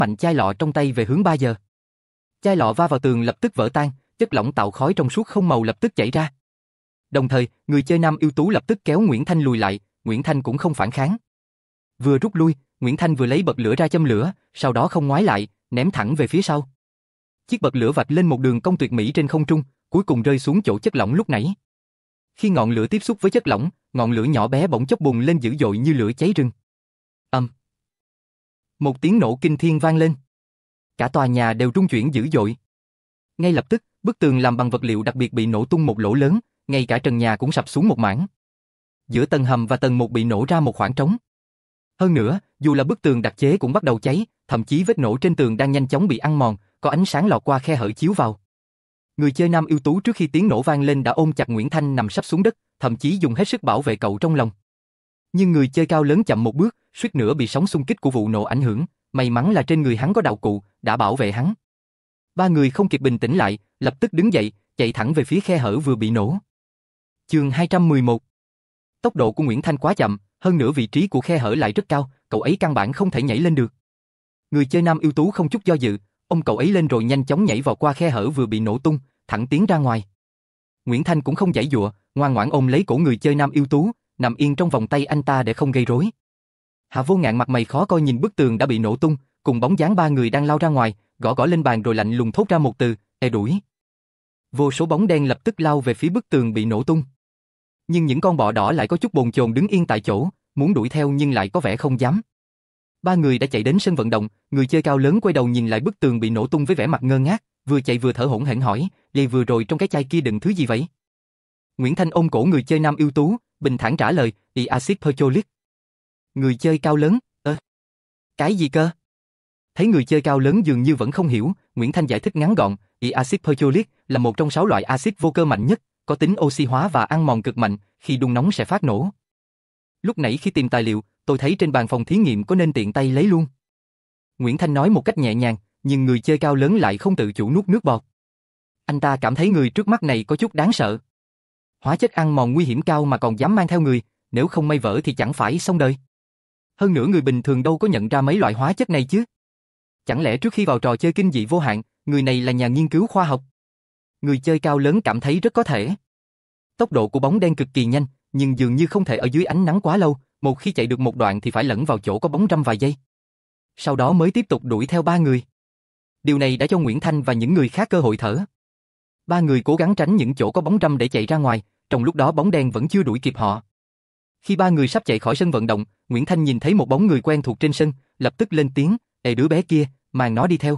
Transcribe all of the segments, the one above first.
mạnh chai lọ trong tay về hướng 3 giờ. Chai lọ va vào tường lập tức vỡ tan, chất lỏng tạo khói trong suốt không màu lập tức chảy ra. Đồng thời, người chơi nam ưu tú lập tức kéo Nguyễn Thanh lùi lại, Nguyễn Thanh cũng không phản kháng. Vừa rút lui, Nguyễn Thanh vừa lấy bật lửa ra châm lửa, sau đó không ngoái lại, ném thẳng về phía sau. Chiếc bật lửa vạch lên một đường cong tuyệt mỹ trên không trung, cuối cùng rơi xuống chỗ chất lỏng lúc nãy. Khi ngọn lửa tiếp xúc với chất lỏng, ngọn lửa nhỏ bé bỗng chốc bùng lên dữ dội như lửa cháy rừng. Một tiếng nổ kinh thiên vang lên. Cả tòa nhà đều rung chuyển dữ dội. Ngay lập tức, bức tường làm bằng vật liệu đặc biệt bị nổ tung một lỗ lớn, ngay cả trần nhà cũng sập xuống một mảng. Giữa tầng hầm và tầng 1 bị nổ ra một khoảng trống. Hơn nữa, dù là bức tường đặc chế cũng bắt đầu cháy, thậm chí vết nổ trên tường đang nhanh chóng bị ăn mòn, có ánh sáng lọt qua khe hở chiếu vào. Người chơi nam ưu tú trước khi tiếng nổ vang lên đã ôm chặt Nguyễn Thanh nằm sắp xuống đất, thậm chí dùng hết sức bảo vệ cậu trong lòng. Nhưng người chơi cao lớn chậm một bước, suýt nữa bị sóng xung kích của vụ nổ ảnh hưởng, may mắn là trên người hắn có đạo cụ, đã bảo vệ hắn. Ba người không kịp bình tĩnh lại, lập tức đứng dậy, chạy thẳng về phía khe hở vừa bị nổ. Chương 211. Tốc độ của Nguyễn Thanh quá chậm, hơn nữa vị trí của khe hở lại rất cao, cậu ấy căn bản không thể nhảy lên được. Người chơi nam ưu tú không chút do dự, ôm cậu ấy lên rồi nhanh chóng nhảy vào qua khe hở vừa bị nổ tung, thẳng tiến ra ngoài. Nguyễn Thanh cũng không giãy giụa, ngoan ngoãn ôm lấy cổ người chơi nam ưu tú, nằm yên trong vòng tay anh ta để không gây rối. Hạ Vô Ngạn mặt mày khó coi nhìn bức tường đã bị nổ tung, cùng bóng dáng ba người đang lao ra ngoài, gõ gõ lên bàn rồi lạnh lùng thốt ra một từ, đuổi. Vô số bóng đen lập tức lao về phía bức tường bị nổ tung. Nhưng những con bọ đỏ lại có chút bồn chồn đứng yên tại chỗ, muốn đuổi theo nhưng lại có vẻ không dám. Ba người đã chạy đến sân vận động, người chơi cao lớn quay đầu nhìn lại bức tường bị nổ tung với vẻ mặt ngơ ngác, vừa chạy vừa thở hổn hển hỏi, "Vậy vừa rồi trong cái chai kia đựng thứ gì vậy?" Nguyễn Thanh ôm cổ người chơi nam ưu tú, bình thản trả lời, "Acid percholic." Người chơi cao lớn, cái gì cơ?" Thấy người chơi cao lớn dường như vẫn không hiểu, Nguyễn Thanh giải thích ngắn gọn, Acid percholic là một trong 6 loại axit vô cơ mạnh nhất, có tính oxy hóa và ăn mòn cực mạnh, khi đun nóng sẽ phát nổ. Lúc nãy khi tìm tài liệu, tôi thấy trên bàn phòng thí nghiệm có nên tiện tay lấy luôn. Nguyễn Thanh nói một cách nhẹ nhàng, nhưng người chơi cao lớn lại không tự chủ nuốt nước bọt. Anh ta cảm thấy người trước mắt này có chút đáng sợ. Hóa chất ăn mòn nguy hiểm cao mà còn dám mang theo người, nếu không may vỡ thì chẳng phải xong đời. Hơn nữa người bình thường đâu có nhận ra mấy loại hóa chất này chứ. Chẳng lẽ trước khi vào trò chơi kinh dị vô hạn, người này là nhà nghiên cứu khoa học? Người chơi cao lớn cảm thấy rất có thể. Tốc độ của bóng đen cực kỳ nhanh, nhưng dường như không thể ở dưới ánh nắng quá lâu, một khi chạy được một đoạn thì phải lẫn vào chỗ có bóng râm vài giây. Sau đó mới tiếp tục đuổi theo ba người. Điều này đã cho Nguyễn Thanh và những người khác cơ hội thở. Ba người cố gắng tránh những chỗ có bóng râm để chạy ra ngoài, trong lúc đó bóng đen vẫn chưa đuổi kịp họ. Khi ba người sắp chạy khỏi sân vận động, Nguyễn Thanh nhìn thấy một bóng người quen thuộc trên sân, lập tức lên tiếng, đứa bé kia, mang nó đi theo."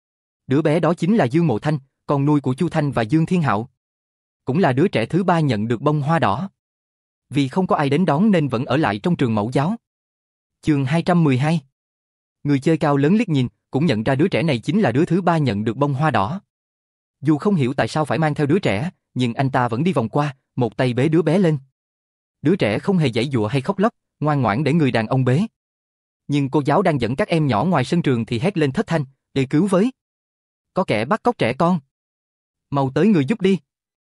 Đứa bé đó chính là Dương Mộ Thanh, con nuôi của Chu Thanh và Dương Thiên Hạo. Cũng là đứa trẻ thứ 3 nhận được bông hoa đỏ. Vì không có ai đến đón nên vẫn ở lại trong trường mẫu giáo. Chương 212. Người chơi cao lớn liếc nhìn, cũng nhận ra đứa trẻ này chính là đứa thứ 3 nhận được bông hoa đỏ. Dù không hiểu tại sao phải mang theo đứa trẻ, nhưng anh ta vẫn đi vòng qua, một tay bế đứa bé lên. Đứa trẻ không hề giãy giụa hay khóc lóc, ngoan ngoãn để người đàn ông bế. Nhưng cô giáo đang dẫn các em nhỏ ngoài sân trường thì hét lên thất thanh, "Để cứu với! Có kẻ bắt cóc trẻ con! Mau tới người giúp đi!"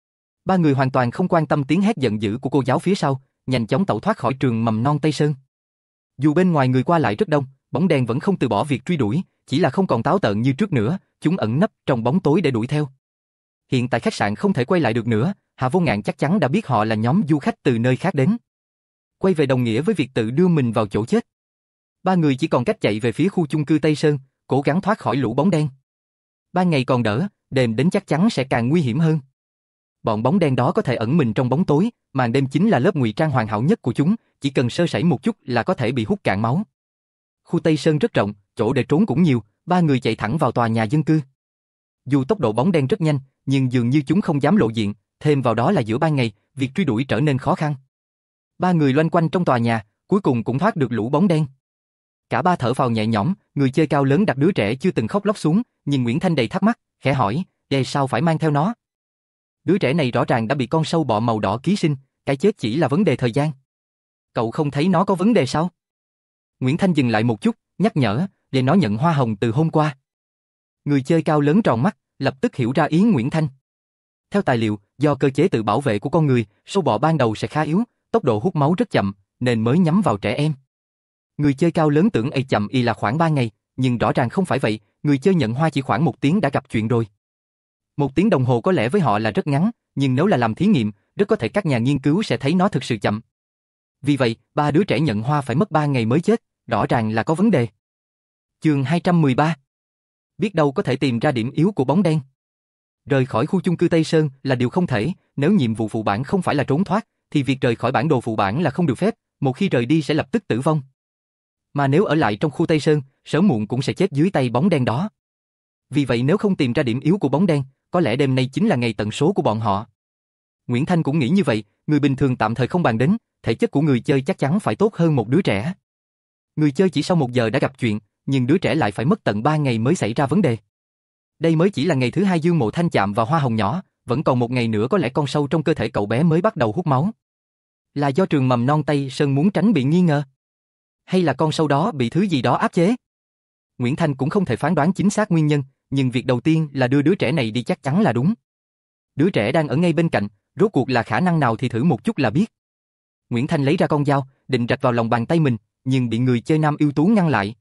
Ba người hoàn toàn không quan tâm tiếng hét giận dữ của cô giáo phía sau, nhanh chóng tẩu thoát khỏi trường mầm non Tây Sơn. Dù bên ngoài người qua lại rất đông, bóng đen vẫn không từ bỏ việc truy đuổi, chỉ là không còn táo tợn như trước nữa, chúng ẩn nấp trong bóng tối để đuổi theo. Hiện tại khách sạn không thể quay lại được nữa, Hạ Vô Ngạn chắc chắn đã biết họ là nhóm du khách từ nơi khác đến. Quay về đồng nghĩa với việc tự đưa mình vào chỗ chết. Ba người chỉ còn cách chạy về phía khu chung cư Tây Sơn, cố gắng thoát khỏi lũ bóng đen. Ban ngày còn đỡ, đêm đến chắc chắn sẽ càng nguy hiểm hơn. Bọn bóng đen đó có thể ẩn mình trong bóng tối, màn đêm chính là lớp ngụy trang hoàn hảo nhất của chúng, chỉ cần sơ sẩy một chút là có thể bị hút cạn máu. Khu Tây Sơn rất rộng, chỗ để trốn cũng nhiều, ba người chạy thẳng vào tòa nhà dân cư. Dù tốc độ bóng đen rất nhanh, nhưng dường như chúng không dám lộ diện, thêm vào đó là giữa ban ngày, việc truy đuổi trở nên khó khăn. Ba người loanh quanh trong tòa nhà, cuối cùng cũng thoát được lũ bóng đen. Cả ba thở phào nhẹ nhõm, người chơi cao lớn đặt đứa trẻ chưa từng khóc lóc xuống, nhìn Nguyễn Thanh đầy thắc mắc, khẽ hỏi, sao phải mang theo nó? Đứa trẻ này rõ ràng đã bị con sâu bọ màu đỏ ký sinh, cái chết chỉ là vấn đề thời gian. Cậu không thấy nó có vấn đề sao? Nguyễn Thanh dừng lại một chút, nhắc nhở, nó nhận hoa hồng từ hôm qua. Người chơi cao lớn tròn mắt, lập tức hiểu ra ý Nguyễn Thanh. Theo tài liệu, do cơ chế tự bảo vệ của con người, sâu bọ ban đầu sẽ khá yếu, tốc độ hút máu rất chậm, nên mới nhắm vào trẻ em. Người chơi cao lớn tưởng chậm là khoảng 3 ngày, nhưng rõ ràng không phải vậy, người chơi nhận hoa chỉ khoảng 1 tiếng đã gặp chuyện rồi. 1 tiếng đồng hồ có lẽ với họ là rất ngắn, nhưng nếu là làm thí nghiệm, rất có thể các nhà nghiên cứu sẽ thấy nó thực sự chậm. Vì vậy, 3 đứa trẻ nhận hoa phải mất 3 ngày mới chết, rõ ràng là có vấn đề. Chương 213. Biết đâu có thể tìm ra điểm yếu của bóng đen. Rời khỏi khu chung cư Tây Sơn là điều không thể, nếu nhiệm vụ phụ bản không phải là trốn thoát, thì việc rời khỏi bản đồ phụ bản là không được phép, một khi rời đi sẽ lập tức tử vong. Mà nếu ở lại trong khu Tây Sơn, sớm muộn cũng sẽ chết dưới tay bóng đen đó. Vì vậy nếu không tìm ra điểm yếu của bóng đen, có lẽ đêm nay chính là ngày tận số của bọn họ. Nguyễn Thanh cũng nghĩ như vậy, người bình thường tạm thời không bàn đến, thể chất của người chơi chắc chắn phải tốt hơn một đứa trẻ. Người chơi chỉ sau 1 giờ đã gặp chuyện, nhưng đứa trẻ lại phải mất tận 3 ngày mới xảy ra vấn đề. Đây mới chỉ là ngày thứ 2 Dương Mộ Thanh chạm vào hoa hồng nhỏ, vẫn còn 1 ngày nữa có lẽ con sâu trong cơ thể cậu bé mới bắt đầu hút máu. Là do trường mầm non Tây Sơn muốn tránh bị nghi ngờ? Hay là con sâu đó bị thứ gì đó áp chế? Nguyễn Thanh cũng không thể phán đoán chính xác nguyên nhân, nhưng việc đầu tiên là đưa đứa trẻ này đi chắc chắn là đúng. Đứa trẻ đang ở ngay bên cạnh, rốt cuộc là khả năng nào thì thử một chút là biết. Nguyễn Thanh lấy ra con dao, định rạch vào lòng bàn tay mình, nhưng bị người chơi nam ưu tú ngăn lại.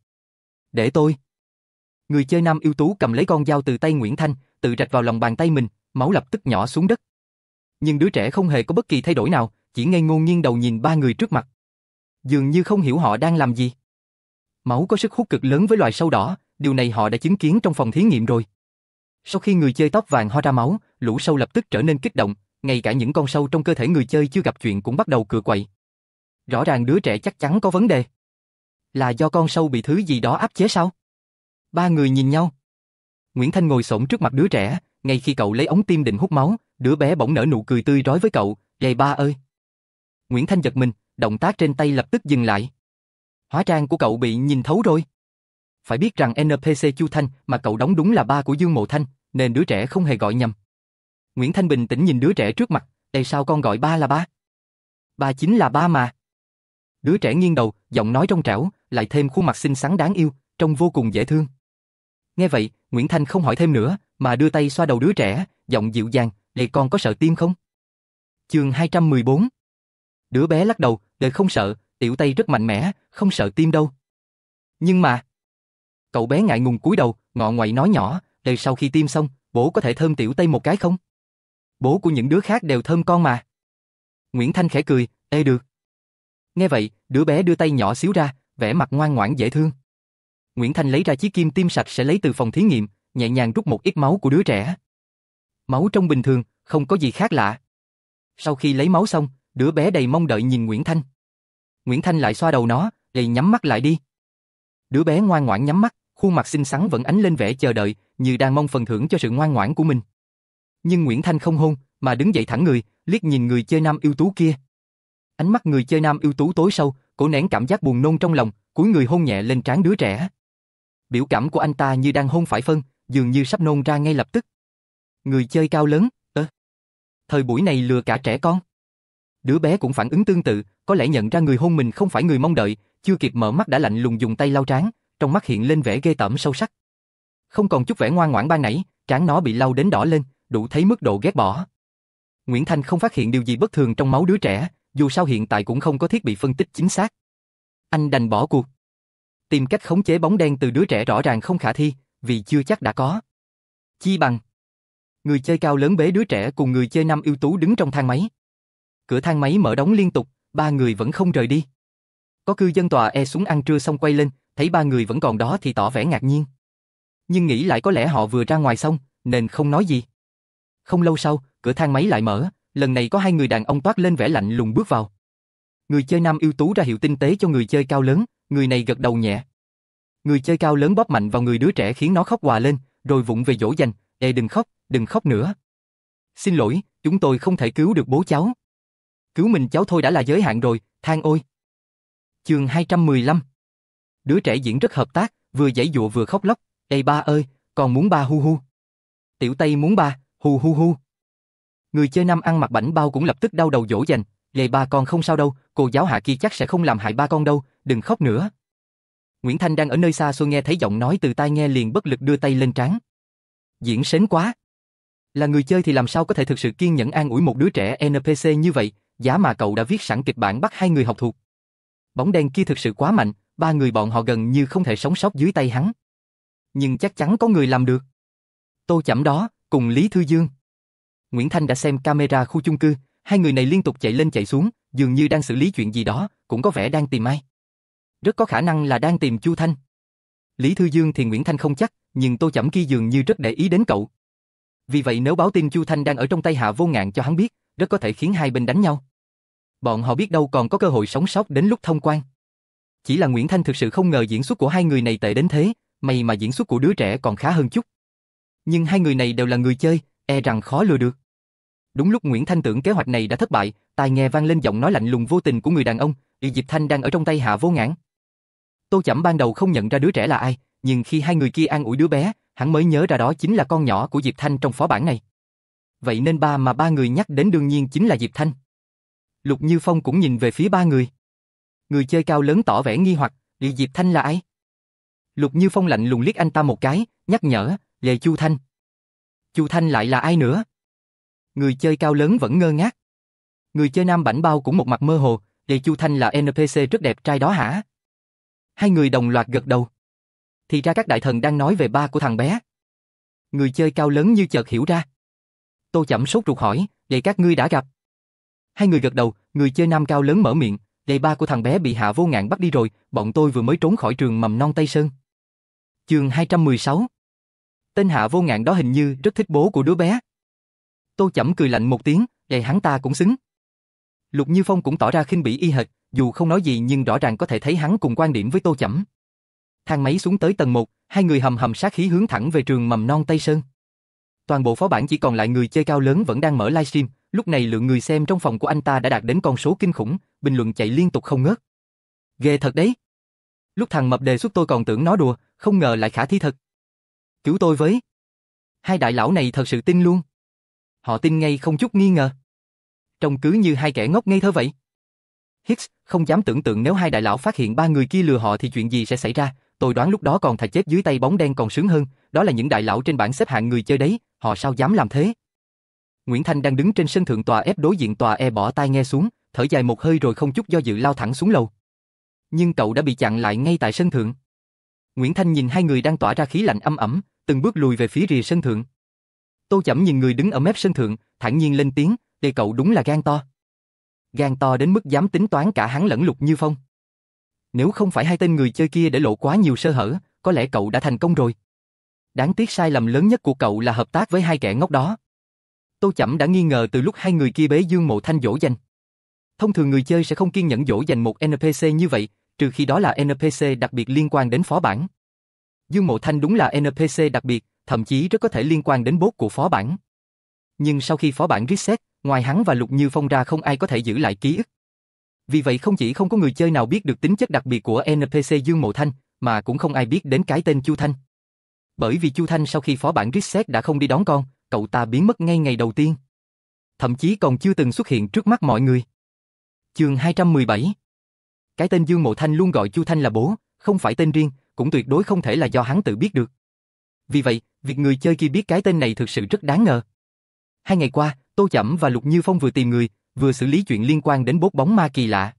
Để tôi. Người chơi nam ưu tú cầm lấy con dao từ tay Nguyễn Thanh, tự rạch vào lòng bàn tay mình, máu lập tức nhỏ xuống đất. Nhưng đứa trẻ không hề có bất kỳ thay đổi nào, chỉ ngây ngô nghiêng đầu nhìn 3 người trước mặt. Dường như không hiểu họ đang làm gì. Máu có sức hút cực lớn với loài sâu đỏ, điều này họ đã chứng kiến trong phòng thí nghiệm rồi. Sau khi người chơi tóc vàng ho ra máu, lũ sâu lập tức trở nên kích động, ngay cả những con sâu trong cơ thể người chơi chưa gặp chuyện cũng bắt đầu cựa quậy. Rõ ràng đứa trẻ chắc chắn có vấn đề. Là do con sâu bị thứ gì đó áp chế sao? 3 người nhìn nhau. Nguyễn Thanh ngồi xổm trước mặt đứa trẻ, ngay khi cậu lấy ống tiêm định hút máu, đứa bé bỗng nở nụ cười tươi rói với cậu, "Dày ba ơi." Nguyễn Thanh giật mình, động tác trên tay lập tức dừng lại. Hóa trang của cậu bị nhìn thấu rồi. Phải biết rằng NPC Chu Thanh mà cậu đóng đúng là ba của Dương Mộ Thanh, nên đứa trẻ không hề gọi nhầm. Nguyễn Thanh bình tĩnh nhìn đứa trẻ trước mặt, "Tại sao con gọi ba là ba?" "Ba chính là ba mà." Đứa trẻ nghiêng đầu, giọng nói trong trẻo, lại thêm khuôn mặt xinh xắn đáng yêu, trông vô cùng dễ thương. Nghe vậy, Nguyễn Thanh không hỏi thêm nữa, mà đưa tay xoa đầu đứa trẻ, giọng dịu dàng, "Vậy con có sợ tim không?" Chương 214. Đứa bé lắc đầu, "Đời không sợ, tiểu tay rất mạnh mẽ, không sợ tim đâu." Nhưng mà... Cậu bé ngại ngùng cúi đầu, ngọ ngoại nói nhỏ, "Đời sau khi tiêm xong, bố có thể thơm tiểu tay một cái không? Bố của những đứa khác đều thơm con mà." Nguyễn Thanh khẽ cười, "Ê được." Nghe vậy, đứa bé đưa tay nhỏ xíu ra, vẻ mặt ngoan ngoãn dễ thương. Nguyễn Thanh lấy ra chiếc kim tiêm sạch sẽ lấy từ phòng thí nghiệm, nhẹ nhàng rút một ít máu của đứa trẻ. Máu trông bình thường, không có gì khác lạ. Sau khi lấy máu xong, đứa bé đầy mong đợi nhìn Nguyễn Thanh. Nguyễn Thanh lại xoa đầu nó, "Vậy nhắm mắt lại đi." Đứa bé ngoan ngoãn nhắm mắt, khuôn mặt xinh xắn vẫn ánh lên vẻ chờ đợi, như đang mong phần thưởng cho sự ngoan ngoãn của mình. Nhưng Nguyễn Thanh không hôn, mà đứng dậy thẳng người, liếc nhìn người chơi nam ưu tú kia. Ánh mắt người chơi nam ưu tú tối sâu, cố nén cảm giác buồn nôn trong lòng, cúi người hôn nhẹ lên trán đứa trẻ. Biểu cảm của anh ta như đang hôn phải phân, dường như sắp nôn ra ngay lập tức. Người chơi cao lớn, thời buổi này lừa cả trẻ con. Đứa bé cũng phản ứng tương tự, có lẽ nhận ra người hôn mình không phải người mong đợi, chưa kịp mở mắt đã lạnh lùng dùng tay lau trán, trong mắt hiện lên vẻ ghê tởm sâu sắc. Không còn chút vẻ ngoan ngoãn ban nãy, trán nó bị lau đến đỏ lên, đủ thấy mức độ ghét bỏ. Nguyễn Thanh không phát hiện điều gì bất thường trong máu đứa trẻ, dù sao hiện tại cũng không có thiết bị phân tích chính xác. Anh đành bỏ cuộc. Tìm cách khống chế bóng đen từ đứa trẻ rõ ràng không khả thi, vì chưa chắc đã có. Chi bằng người chơi cao lớn bế đứa trẻ cùng người chơi nam ưu tú đứng trong thang máy. Cửa thang máy mở đóng liên tục, 3 người vẫn không rời đi. Có cư dân tòa E xuống ăn trưa xong quay lên, thấy 3 người vẫn còn đó thì tỏ vẻ ngạc nhiên. Nhưng nghĩ lại có lẽ họ vừa ra ngoài xong, nên không nói gì. Không lâu sau, cửa thang máy lại mở, lần này có 2 người đàn ông toát lên vẻ lạnh lùng bước vào. Người chơi nam ưu tú ra hiệu tinh tế cho người chơi cao lớn, người này gật đầu nhẹ. Người chơi cao lớn bóp mạnh vào người đứa trẻ khiến nó khóc òa lên, rồi vụng về dỗ dành, "Ê đừng khóc nữa. Xin lỗi, chúng tôi không thể cứu được bố cháu. Cứu mình cháu thôi đã là giới hạn rồi, than ôi." Chương 215. Đứa trẻ diễn rất hợp tác, vừa giãy giụa vừa khóc lóc, "Ê ba ơi, con muốn ba hu hu. Tiểu Tây muốn ba, hu hu hu." Người chơi nam ăn mặc bảnh bao cũng lập tức đau đầu dỗ dành, "Ê ba con không sao đâu, cô giáo hạ kia chắc sẽ không làm hại ba con đâu, đừng khóc nữa." Nguyễn Thanh đang ở nơi xa xôi nghe thấy giọng nói từ tai nghe liền bất lực đưa tay lên trán. Diễn sến quá. Là người chơi thì làm sao có thể thực sự kiên nhẫn an ủi một đứa trẻ NPC như vậy, giá mà cậu đã viết sẵn kịch bản bắt 2 người học thuộc. Bóng đen kia thực sự quá mạnh, 3 người bọn họ gần như không thể sống sót dưới tay hắn. nhưng chắc chắn có người làm được. Tô Chẩm đó, cùng Lý Thư Dương. Nguyễn Thanh đã xem camera khu chung cư, hai người này liên tục chạy lên chạy xuống, dường như đang xử lý chuyện gì đó, cũng có vẻ đang tìm ai. Rất có khả năng là đang tìm Chu Thanh. Lý Thư Dương thì Nguyễn Thanh không chắc, nhưng Tô Chẩm kia dường như rất để ý đến cậu. Vì vậy nếu báo tin Chu Thanh đang ở trong tay Hạ Vô Ngạn cho hắn biết, rất có thể khiến hai bên đánh nhau. Bọn họ biết đâu còn có cơ hội sống sót đến lúc thông quan. Chỉ là Nguyễn Thanh thực sự không ngờ diễn xuất của hai người này tệ đến thế, may mà diễn xuất của đứa trẻ còn khá hơn chút. Nhưng hai người này đều là người chơi, e rằng khó lừa được. Đúng lúc Nguyễn Thanh tưởng kế hoạch này đã thất bại, tai nghe vang lên giọng nói lạnh lùng vô tình của người đàn ông, Diệp Thanh đang ở trong tay Hạ Vô Ngạn. Tô Chẩm ban đầu không nhận ra đứa trẻ là ai, nhưng khi hai người kia an ủi đứa bé, hắn mới nhớ ra đó chính là con nhỏ của Diệp Thanh trong phó bản này. Vậy nên ba người nhắc đến đương nhiên chính là Diệp Thanh. Lục Như Phong cũng nhìn về phía ba người. Người chơi cao lớn tỏ vẻ nghi hoặc, Diệp Thanh là ai? Lục Như Phong lạnh lùng liếc anh ta một cái, nhắc nhở, về Chu Thanh. Chu Thanh lại là ai nữa? Người chơi cao lớn vẫn ngơ ngác. Người chơi nam bảnh bao cũng một mặt mơ hồ, về Chu Thanh là NPC rất đẹp trai đó hả? Hai người đồng loạt gật đầu. Thì ra các đại thần đang nói về ba của thằng bé. Người chơi cao lớn như chợt hiểu ra. Tô Chẩm sốt ruột hỏi, vậy các ngươi đã gặp? Hai người gật đầu, người chơi nam cao lớn mở miệng, vậy ba của thằng bé bị Hạ Vô Ngạn bắt đi rồi, bọn tôi vừa mới trốn khỏi trường mầm non Tây Sơn. Chương 216. Tên Hạ Vô Ngạn đó hình như rất thích bố của đứa bé. Tô Chẩm cười lạnh một tiếng, vậy hắn ta cũng xứng. Lục Như Phong cũng tỏ ra khinh bỉ y hệt, dù không nói gì nhưng rõ ràng có thể thấy hắn cùng quan điểm với Tô Chẩm. Thang máy xuống tới tầng 1, hai người hầm hầm sát khí hướng thẳng về trường mầm non Tây Sơn. Toàn bộ phó bản chỉ còn lại người chơi cao lớn vẫn đang mở livestream, lúc này lượng người xem trong phòng của anh ta đã đạt đến con số kinh khủng, bình luận chạy liên tục không ngớt. Ghê thật đấy. Lúc thằng mập đề xuất tôi còn tưởng nó đùa, không ngờ lại khả thi thật. Cứu tôi với. Hai đại lão này thật sự tin luôn. Họ tin ngay không chút nghi ngờ. Trông cứ như hai kẻ ngốc ngây thơ vậy. Hicks, không dám tưởng tượng nếu hai đại lão phát hiện ba người kia lừa họ thì chuyện gì sẽ xảy ra, tôi đoán lúc đó còn thà chết dưới tay bóng đen còn sướng hơn, đó là những đại lão trên bảng xếp hạng người chơi đấy, họ sao dám làm thế. Nguyễn Thanh đang đứng trên sân thượng tòa F đối diện tòa E bỏ tai nghe xuống, thở dài một hơi rồi không chút do dự lao thẳng xuống lầu. Nhưng cậu đã bị chặn lại ngay tại sân thượng. Nguyễn Thanh nhìn hai người đang tỏa ra khí lạnh âm ẩm, từng bước lùi về phía rìa sân thượng. Tô Chẩm nhìn người đứng ở mép sân thượng, thản nhiên lên tiếng, "Đây cậu đúng là gan to." Gan to đến mức dám tính toán cả hắn lẫn Lục Như Phong. Nếu không phải hai tên người chơi kia để lộ quá nhiều sơ hở, có lẽ cậu đã thành công rồi. Đáng tiếc sai lầm lớn nhất của cậu là hợp tác với hai kẻ ngốc đó. Tô Chẩm đã nghi ngờ từ lúc hai người kia bế Dương Mộ Thanh dỗ dành. Thông thường người chơi sẽ không kiên nhẫn dỗ dành một NPC như vậy, trừ khi đó là NPC đặc biệt liên quan đến phó bản. Dương Mộ Thanh đúng là NPC đặc biệt, thậm chí rất có thể liên quan đến boss của phó bản. Nhưng sau khi phó bản reset, ngoài hắn và Lục Như Phong ra không ai có thể giữ lại ký ức. Vì vậy không chỉ không có người chơi nào biết được tính chất đặc biệt của NPC Dương Mộ Thanh, mà cũng không ai biết đến cái tên Chu Thanh. Bởi vì Chu Thanh sau khi phó bản reset đã không đi đón con, cậu ta biến mất ngay ngày đầu tiên. Thậm chí còn chưa từng xuất hiện trước mắt mọi người. Chương 217. Cái tên Dương Mộ Thanh luôn gọi Chu Thanh là bố, không phải tên riêng, cũng tuyệt đối không thể là do hắn tự biết được. Vì vậy, việc người chơi kia biết cái tên này thực sự rất đáng ngờ. 2 ngày qua, Tô Chẩm và Lục Như Phong vừa tìm người, vừa xử lý chuyện liên quan đến bốt bóng ma kỳ lạ.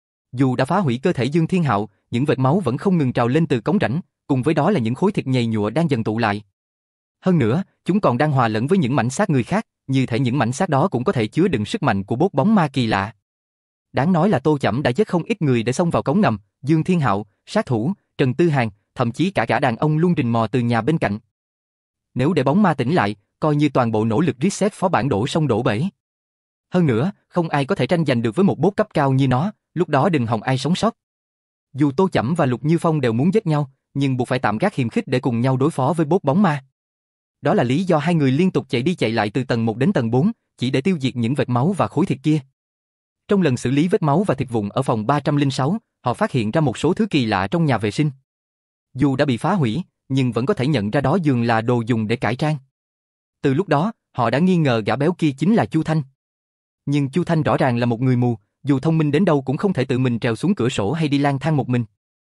Dù đã phá hủy cơ thể Dương Thiên Hạo, những vệt máu vẫn không ngừng trào lên từ cống rãnh, cùng với đó là những khối thịt nhầy nhụa đang dần tụ lại. Hơn nữa, chúng còn đang hòa lẫn với những mảnh xác người khác, như thể những mảnh xác đó cũng có thể chứa đựng sức mạnh của bốt bóng ma kỳ lạ. Đáng nói là Tô Chẩm đã giết không ít người để xông vào cống ngầm, Dương Thiên Hạo, sát thủ, Trần Tư Hàn, thậm chí cả gã đàn ông luôn rình mò từ nhà bên cạnh. Nếu để bóng ma tỉnh lại, coi như toàn bộ nỗ lực reset phó bản đổ sông đổ bể. Hơn nữa, không ai có thể tranh giành được với một boss cấp cao như nó, lúc đó đừng hòng ai sống sót. Dù Tô Chẩm và Lục Như Phong đều muốn giết nhau, nhưng buộc phải tạm gác hiềm khích để cùng nhau đối phó với boss bóng ma. Đó là lý do hai người liên tục chạy đi chạy lại từ tầng 1 đến tầng 4, chỉ để tiêu diệt những vệt máu và khối thịt kia. Trong lần xử lý vết máu và thịt vụn ở phòng 306, họ phát hiện ra một số thứ kỳ lạ trong nhà vệ sinh. Dù đã bị phá hủy, nhưng vẫn có thể nhận ra đó dường là đồ dùng để cải trang. Từ lúc đó, họ đã nghi ngờ gã béo kia chính là Chu Thanh. Nhưng Chu Thanh rõ ràng là một người mù, dù thông minh đến đâu cũng không thể tự mình trèo xuống cửa sổ hay đi lang thang một mình.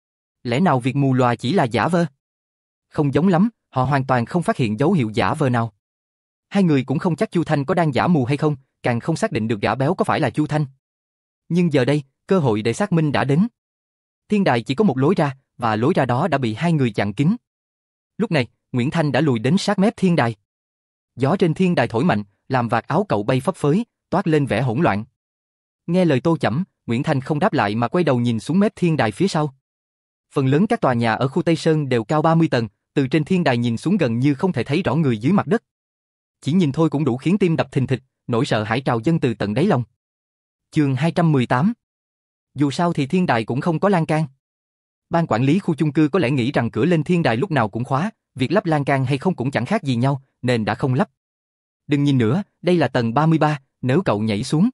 Lẽ nào việc mù lòa chỉ là giả vờ? Không giống lắm, họ hoàn toàn không phát hiện dấu hiệu giả vờ nào. Hai người cũng không chắc Chu Thanh có đang giả mù hay không, càng không xác định được gã béo có phải là Chu Thanh. Nhưng giờ đây, cơ hội để xác minh đã đến. Thiên đài chỉ có một lối ra, và lối ra đó đã bị hai người chặn kín. Lúc này, Nguyễn Thanh đã lùi đến sát mép thiên đài. Gió trên thiên đài thổi mạnh, làm vạt áo cậu bay phấp phới, toát lên vẻ hỗn loạn. Nghe lời Tô Chẩm, Nguyễn Thanh không đáp lại mà quay đầu nhìn xuống mép thiên đài phía sau. Phần lớn các tòa nhà ở khu Tây Sơn đều cao 30 tầng, từ trên thiên đài nhìn xuống gần như không thể thấy rõ người dưới mặt đất. Chỉ nhìn thôi cũng đủ khiến tim đập thình thịch, nỗi sợ hãi trào dâng từ tận đáy lòng. Chương 218. Dù sao thì thiên đài cũng không có lan can. Ban quản lý khu chung cư có lẽ nghĩ rằng cửa lên thiên đài lúc nào cũng khóa, việc lắp lan can hay không cũng chẳng khác gì nhau, nên đã không lắp. Đừng nhìn nữa, đây là tầng 33, nếu cậu nhảy xuống.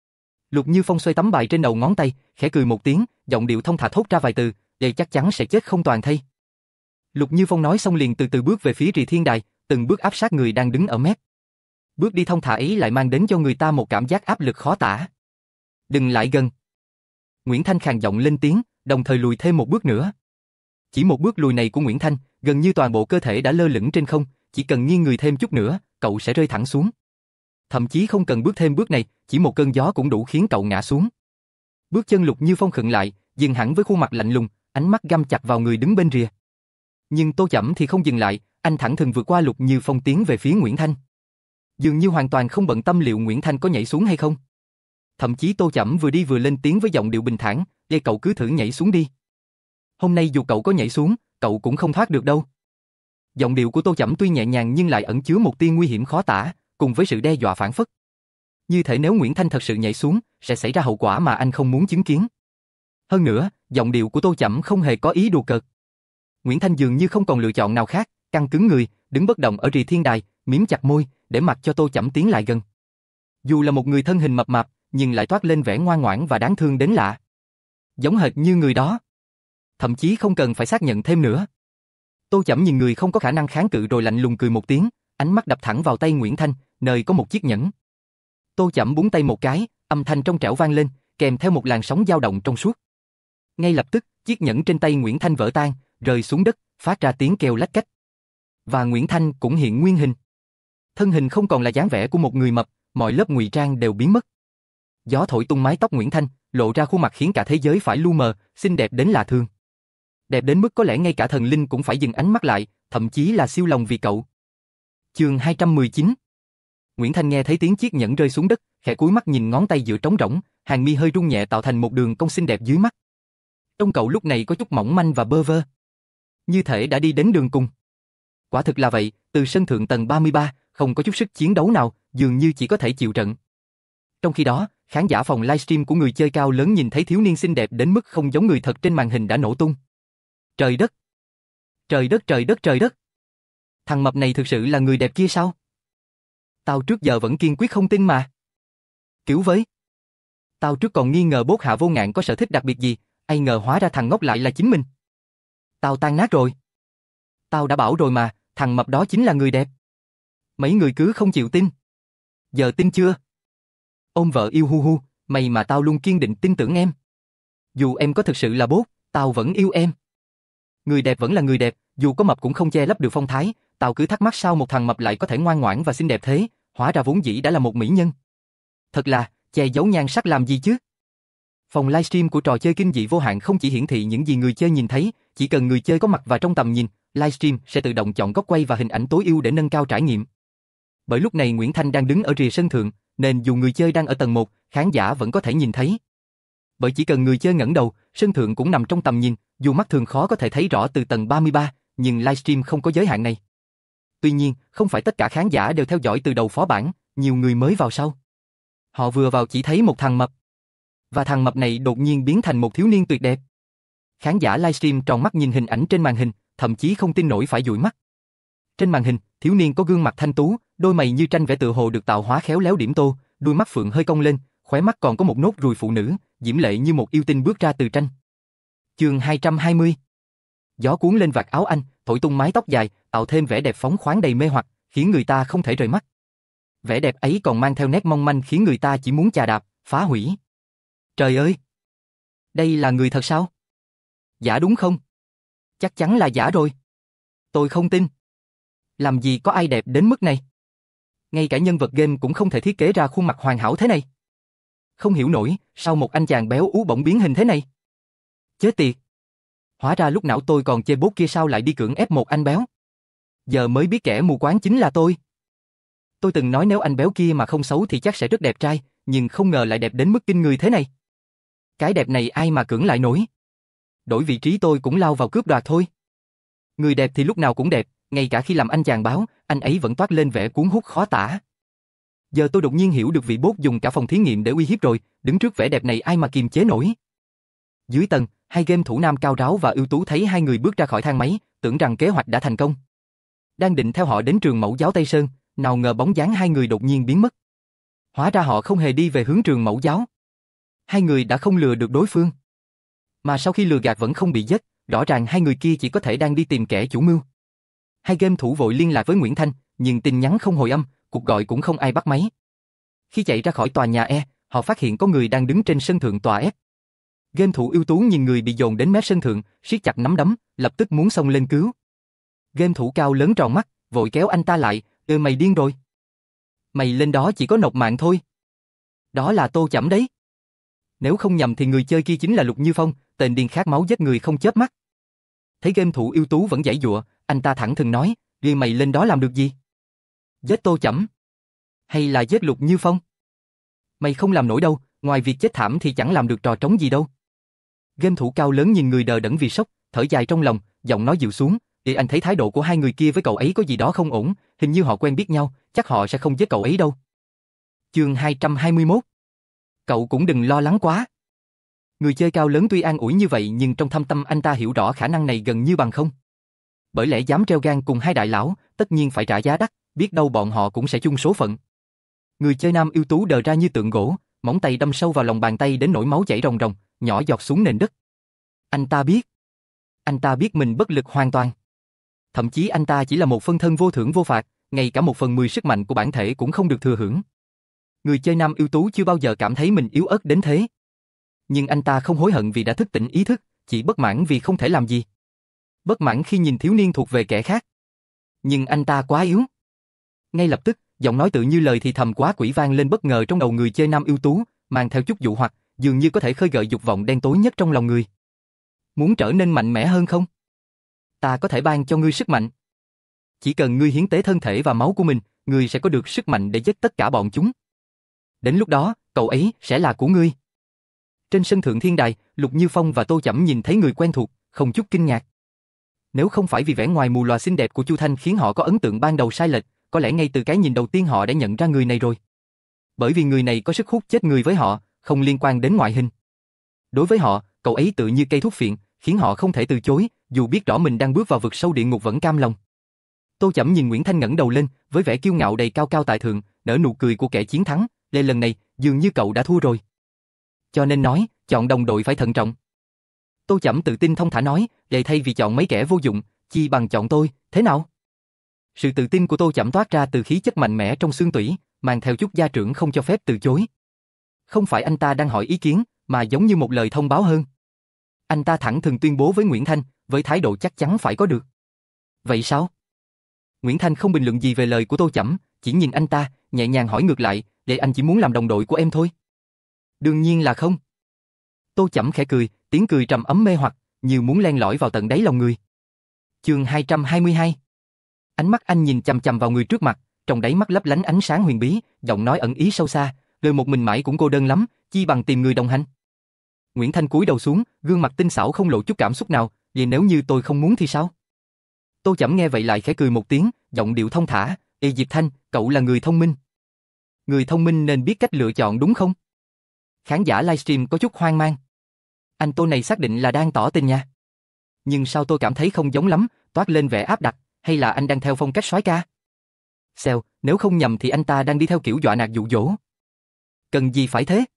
Lục Như Phong xoay tấm bài trên đầu ngón tay, khẽ cười một tiếng, giọng điệu thông thả thốt ra vài từ, "Đây chắc chắn sẽ chết không toàn thây." Lục Như Phong nói xong liền từ từ bước về phía rìa thiên đài, từng bước áp sát người đang đứng ở mép. Bước đi thông thả ấy lại mang đến cho người ta một cảm giác áp lực khó tả. "Đừng lại gần." Nguyễn Thanh khàn giọng lên tiếng, đồng thời lùi thêm một bước nữa. Chỉ một bước lùi này của Nguyễn Thanh, gần như toàn bộ cơ thể đã lơ lửng trên không, chỉ cần nghiêng người thêm chút nữa, cậu sẽ rơi thẳng xuống. Thậm chí không cần bước thêm bước này, chỉ một cơn gió cũng đủ khiến cậu ngã xuống. Bước chân Lục Như Phong khựng lại, dừng hẳn với khuôn mặt lạnh lùng, ánh mắt găm chặt vào người đứng bên rìa. Nhưng Tô Chẩm thì không dừng lại, anh thẳng thừng vượt qua Lục Như Phong tiến về phía Nguyễn Thanh. Dường như hoàn toàn không bận tâm liệu Nguyễn Thanh có nhảy xuống hay không. Thậm chí Tô Chẩm vừa đi vừa lên tiếng với giọng điệu bình thản, "Để cậu cứ thử nhảy xuống đi. Hôm nay dù cậu có nhảy xuống, cậu cũng không thoát được đâu." Giọng điệu của Tô Chẩm tuy nhẹ nhàng nhưng lại ẩn chứa một tia nguy hiểm khó tả, cùng với sự đe dọa phảng phất. Như thể nếu Nguyễn Thanh thật sự nhảy xuống, sẽ xảy ra hậu quả mà anh không muốn chứng kiến. Hơn nữa, giọng điệu của Tô Chẩm không hề có ý đùa cợt. Nguyễn Thanh dường như không còn lựa chọn nào khác, căng cứng người, đứng bất động ở rìa thiên đài, mím chặt môi, để mặc cho Tô Chẩm tiến lại gần. Dù là một người thân hình mập mạp, nhưng lại toát lên vẻ ngoan ngoãn và đáng thương đến lạ. Giống hệt như người đó. Thậm chí không cần phải xác nhận thêm nữa. Tô Chẩm nhìn người không có khả năng kháng cự rồi lạnh lùng cười một tiếng, ánh mắt đập thẳng vào tay Nguyễn Thanh, nơi có một chiếc nhẫn. Tô Chẩm búng tay một cái, âm thanh trong trẻo vang lên, kèm theo một làn sóng dao động trong suốt. Ngay lập tức, chiếc nhẫn trên tay Nguyễn Thanh vỡ tan, rơi xuống đất, phát ra tiếng kêu lách cách. Và Nguyễn Thanh cũng hiện nguyên hình. Thân hình không còn là dáng vẻ của một người mập, mọi lớp ngụy trang đều biến mất. Gió thổi tung mái tóc Nguyễn Thanh, lộ ra khuôn mặt khiến cả thế giới phải lu mờ, xinh đẹp đến lạ thường. Đẹp đến mức có lẽ ngay cả thần linh cũng phải dừng ánh mắt lại, thậm chí là siêu lòng vì cậu. Chương 219. Nguyễn Thanh nghe thấy tiếng chiếc nhẫn rơi xuống đất, khẽ cúi mắt nhìn ngón tay giữa trống rỗng, hàng mi hơi rung nhẹ tạo thành một đường cong xinh đẹp dưới mắt. Trông cậu lúc này có chút mỏng manh và bơ vơ. Như thể đã đi đến đường cùng. Quả thực là vậy, từ sân thượng tầng 33, không có chút sức chiến đấu nào, dường như chỉ có thể chịu trận. Trong khi đó, khán giả phòng livestream của người chơi cao lớn nhìn thấy thiếu niên xinh đẹp đến mức không giống người thật trên màn hình đã nổ tung. Trời đất! Trời đất trời đất trời đất! Thằng mập này thực sự là người đẹp kia sao? Tao trước giờ vẫn kiên quyết không tin mà. Kiểu với. Tao trước còn nghi ngờ Bốt Hạ Vô Ngạn có sở thích đặc biệt gì, ai ngờ hóa ra thằng ngốc lại là chính mình. Tao tan nát rồi. Tao đã bảo rồi mà, thằng mập đó chính là người đẹp. Mấy người cứ không chịu tin. Giờ tin chưa? Ôm vợ yêu hu hu, mày mà tao luôn kiên định tin tưởng em. Dù em có thực sự là Bốt, tao vẫn yêu em. Người đẹp vẫn là người đẹp, dù có mập cũng không che lấp được phong thái, tao cứ thắc mắc sao một thằng mập lại có thể ngoan ngoãn và xinh đẹp thế, hóa ra vốn dĩ đã là một mỹ nhân. Thật là, che giấu nhan sắc làm gì chứ? Phòng livestream của trò chơi kinh dị vô hạn không chỉ hiển thị những gì người chơi nhìn thấy, chỉ cần người chơi có mặt và trong tầm nhìn, livestream sẽ tự động chọn góc quay và hình ảnh tối ưu để nâng cao trải nghiệm. Bởi lúc này Nguyễn Thanh đang đứng ở rìa sân thượng, nên dù người chơi đang ở tầng 1, khán giả vẫn có thể nhìn thấy. Bởi chỉ cần người chơi ngẩng đầu, sân thượng cũng nằm trong tầm nhìn, dù mắt thường khó có thể thấy rõ từ tầng 33, nhưng livestream không có giới hạn này. Tuy nhiên, không phải tất cả khán giả đều theo dõi từ đầu phó bản, nhiều người mới vào sau. Họ vừa vào chỉ thấy một thằng mập. Và thằng mập này đột nhiên biến thành một thiếu niên tuyệt đẹp. Khán giả livestream tròn mắt nhìn hình ảnh trên màn hình, thậm chí không tin nổi phải dụi mắt. Trên màn hình, thiếu niên có gương mặt thanh tú, đôi mày như tranh vẽ tựa hồ được tạo hóa khéo léo điểm tô, đuôi mắt phượng hơi cong lên, khóe mắt còn có một nốt ruồi phụ nữ, diễm lệ như một yêu tinh bước ra từ tranh. Chương 220. Gió cuốn lên vạt áo anh, thổi tung mái tóc dài, tạo thêm vẻ đẹp phóng khoáng đầy mê hoặc, khiến người ta không thể rời mắt. Vẻ đẹp ấy còn mang theo nét mong manh khiến người ta chỉ muốn chà đạp, phá hủy. Trời ơi! Đây là người thật sao? Giả đúng không? Chắc chắn là giả rồi. Tôi không tin. Làm gì có ai đẹp đến mức này? Ngay cả nhân vật game cũng không thể thiết kế ra khuôn mặt hoàn hảo thế này. Không hiểu nổi, sao một anh chàng béo ú bỗng biến hình thế này? Chết tiệt! Hóa ra lúc nào tôi còn chê Bốt kia sao lại đi cưỡng ép một anh béo. Giờ mới biết kẻ mù quáng chính là tôi. Tôi từng nói nếu anh béo kia mà không xấu thì chắc sẽ rất đẹp trai, nhưng không ngờ lại đẹp đến mức kinh người thế này. Cái đẹp này ai mà cưỡng lại nổi. Đổi vị trí tôi cũng lao vào cướp đoạt thôi. Người đẹp thì lúc nào cũng đẹp, ngay cả khi làm anh chàng báo, anh ấy vẫn toát lên vẻ cuốn hút khó tả. Giờ tôi đột nhiên hiểu được vị bốt dùng cả phòng thí nghiệm để uy hiếp rồi, đứng trước vẻ đẹp này ai mà kiềm chế nổi. Dưới tầng, hai game thủ nam cao ráo và ưu tú thấy hai người bước ra khỏi thang máy, tưởng rằng kế hoạch đã thành công. Đang định theo họ đến trường mẫu giáo Tây Sơn, nào ngờ bóng dáng hai người đột nhiên biến mất. Hóa ra họ không hề đi về hướng trường mẫu giáo. Hai người đã không lừa được đối phương. Mà sau khi lừa gạt vẫn không bị giết, rõ ràng hai người kia chỉ có thể đang đi tìm kẻ chủ mưu. Hai game thủ vội liên lạc với Nguyễn Thanh, nhưng tin nhắn không hồi âm, cuộc gọi cũng không ai bắt máy. Khi chạy ra khỏi tòa nhà E, họ phát hiện có người đang đứng trên sân thượng tòa F. Game thủ ưu tú nhìn người bị dồn đến mép sân thượng, siết chặt nắm đấm, lập tức muốn xông lên cứu. Game thủ cao lớn tròn mắt, vội kéo anh ta lại, mày điên rồi. Mày lên đó chỉ có nộp mạng thôi. Đó là Tô Chẩm đấy. Nếu không nhầm thì người chơi kia chính là Lục Như Phong, tên điên khát máu giết người không chớp mắt. Thấy game thủ ưu tú vẫn giãy giụa, anh ta thẳng thừng nói, mày lên đó làm được gì? Giết Tô Chẩm? Hay là giết Lục Như Phong? Mày không làm nổi đâu, ngoài việc chết thảm thì chẳng làm được trò trống gì đâu. Game thủ cao lớn nhìn người đờ đẫn vì sốc, thở dài trong lòng, giọng nói dịu xuống, anh thấy thái độ của hai người kia với cậu ấy có gì đó không ổn, hình như họ quen biết nhau, chắc họ sẽ không giết cậu ấy đâu. Chương 221. Cậu cũng đừng lo lắng quá. Người chơi cao lớn tuy an ủi như vậy nhưng trong thâm tâm anh ta hiểu rõ khả năng này gần như bằng không. Bởi lẽ dám treo gan cùng hai đại lão, tất nhiên phải trả giá đắt, biết đâu bọn họ cũng sẽ chung số phận. Người chơi nam ưu tú đờ ra như tượng gỗ, móng tay đâm sâu vào lòng bàn tay đến nỗi máu chảy ròng ròng, nhỏ giọt xuống nền đất. Anh ta biết mình bất lực hoàn toàn. Thậm chí anh ta chỉ là một phân thân vô thưởng vô phạt, ngay cả 1/10 sức mạnh của bản thể cũng không được thừa hưởng. Người chơi nam ưu tú chưa bao giờ cảm thấy mình yếu ớt đến thế. Nhưng anh ta không hối hận vì đã thức tỉnh ý thức, chỉ bất mãn vì không thể làm gì. Bất mãn khi nhìn thiếu niên thuộc về kẻ khác. Nhưng anh ta quá yếu. Ngay lập tức, giọng nói tự như lời thì thầm quá quỷ vang lên bất ngờ trong đầu người chơi nam ưu tú, mang theo chút dụ hoặc, dường như có thể khơi gợi dục vọng đen tối nhất trong lòng người. Muốn trở nên mạnh mẽ hơn không? Ta có thể ban cho ngươi sức mạnh. Chỉ cần ngươi hiến tế thân thể và máu của mình, ngươi sẽ có được sức mạnh để giết tất cả bọn chúng. Đến lúc đó, cậu ấy sẽ là của ngươi. Trên sân thượng thiên đài, Lục Như Phong và Tô Chẩm nhìn thấy người quen thuộc, không chút kinh ngạc. Nếu không phải vì vẻ ngoài mù lòa xinh đẹp của Chu Thanh khiến họ có ấn tượng ban đầu sai lệch, có lẽ ngay từ cái nhìn đầu tiên họ đã nhận ra người này rồi. Bởi vì người này có sức hút chết người với họ, không liên quan đến ngoại hình. Đối với họ, cậu ấy tự như cây thuốc phiện, khiến họ không thể từ chối, dù biết rõ mình đang bước vào vực sâu địa ngục vẫn cam lòng. Tô Chẩm nhìn Nguyễn Thanh ngẩng đầu lên, với vẻ kiêu ngạo đầy cao cao tại thượng, nở nụ cười của kẻ chiến thắng, lần này, dường như cậu đã thua rồi. Cho nên nói, chọn đồng đội phải thận trọng. Tô Chẩm tự tin thông thả nói, thay vì chọn mấy kẻ vô dụng, chi bằng chọn tôi, thế nào? Sự tự tin của Tô Chẩm toát ra từ khí chất mạnh mẽ trong xương tủy, mang theo chút gia trưởng không cho phép từ chối. Không phải anh ta đang hỏi ý kiến, mà giống như một lời thông báo hơn. Anh ta thẳng thừng tuyên bố với Nguyễn Thanh, với thái độ chắc chắn phải có được. Vậy sao? Nguyễn Thanh không bình luận gì về lời của Tô Chẩm, chỉ nhìn anh ta, nhẹ nhàng hỏi ngược lại, anh chỉ muốn làm đồng đội của em thôi. Đương nhiên là không. Tô Chẩm khẽ cười, tiếng cười trầm ấm mê hoặc, như muốn len lỏi vào tận đáy lòng người. Chương 222. Ánh mắt anh nhìn chằm chằm vào người trước mặt, trong đáy mắt lấp lánh ánh sáng huyền bí, giọng nói ẩn ý sâu xa, đời một mình mãi cũng cô đơn lắm, chi bằng tìm người đồng hành. Nguyễn Thanh cúi đầu xuống, gương mặt tinh xảo không lộ chút cảm xúc nào, vậy nếu như tôi không muốn thì sao? Tô Chẩm nghe vậy lại khẽ cười một tiếng, giọng điệu thông thả, Diệp Thanh, cậu là người thông minh. Người thông minh nên biết cách lựa chọn đúng không? Khán giả livestream có chút hoang mang. Anh Tô này xác định là đang tỏ tình nha. Nhưng sao tôi cảm thấy không giống lắm, toát lên vẻ áp đặt, hay là anh đang theo phong cách soái ca? Xèo, nếu không nhầm thì anh ta đang đi theo kiểu dọa nạt dụ dỗ. Cần gì phải thế?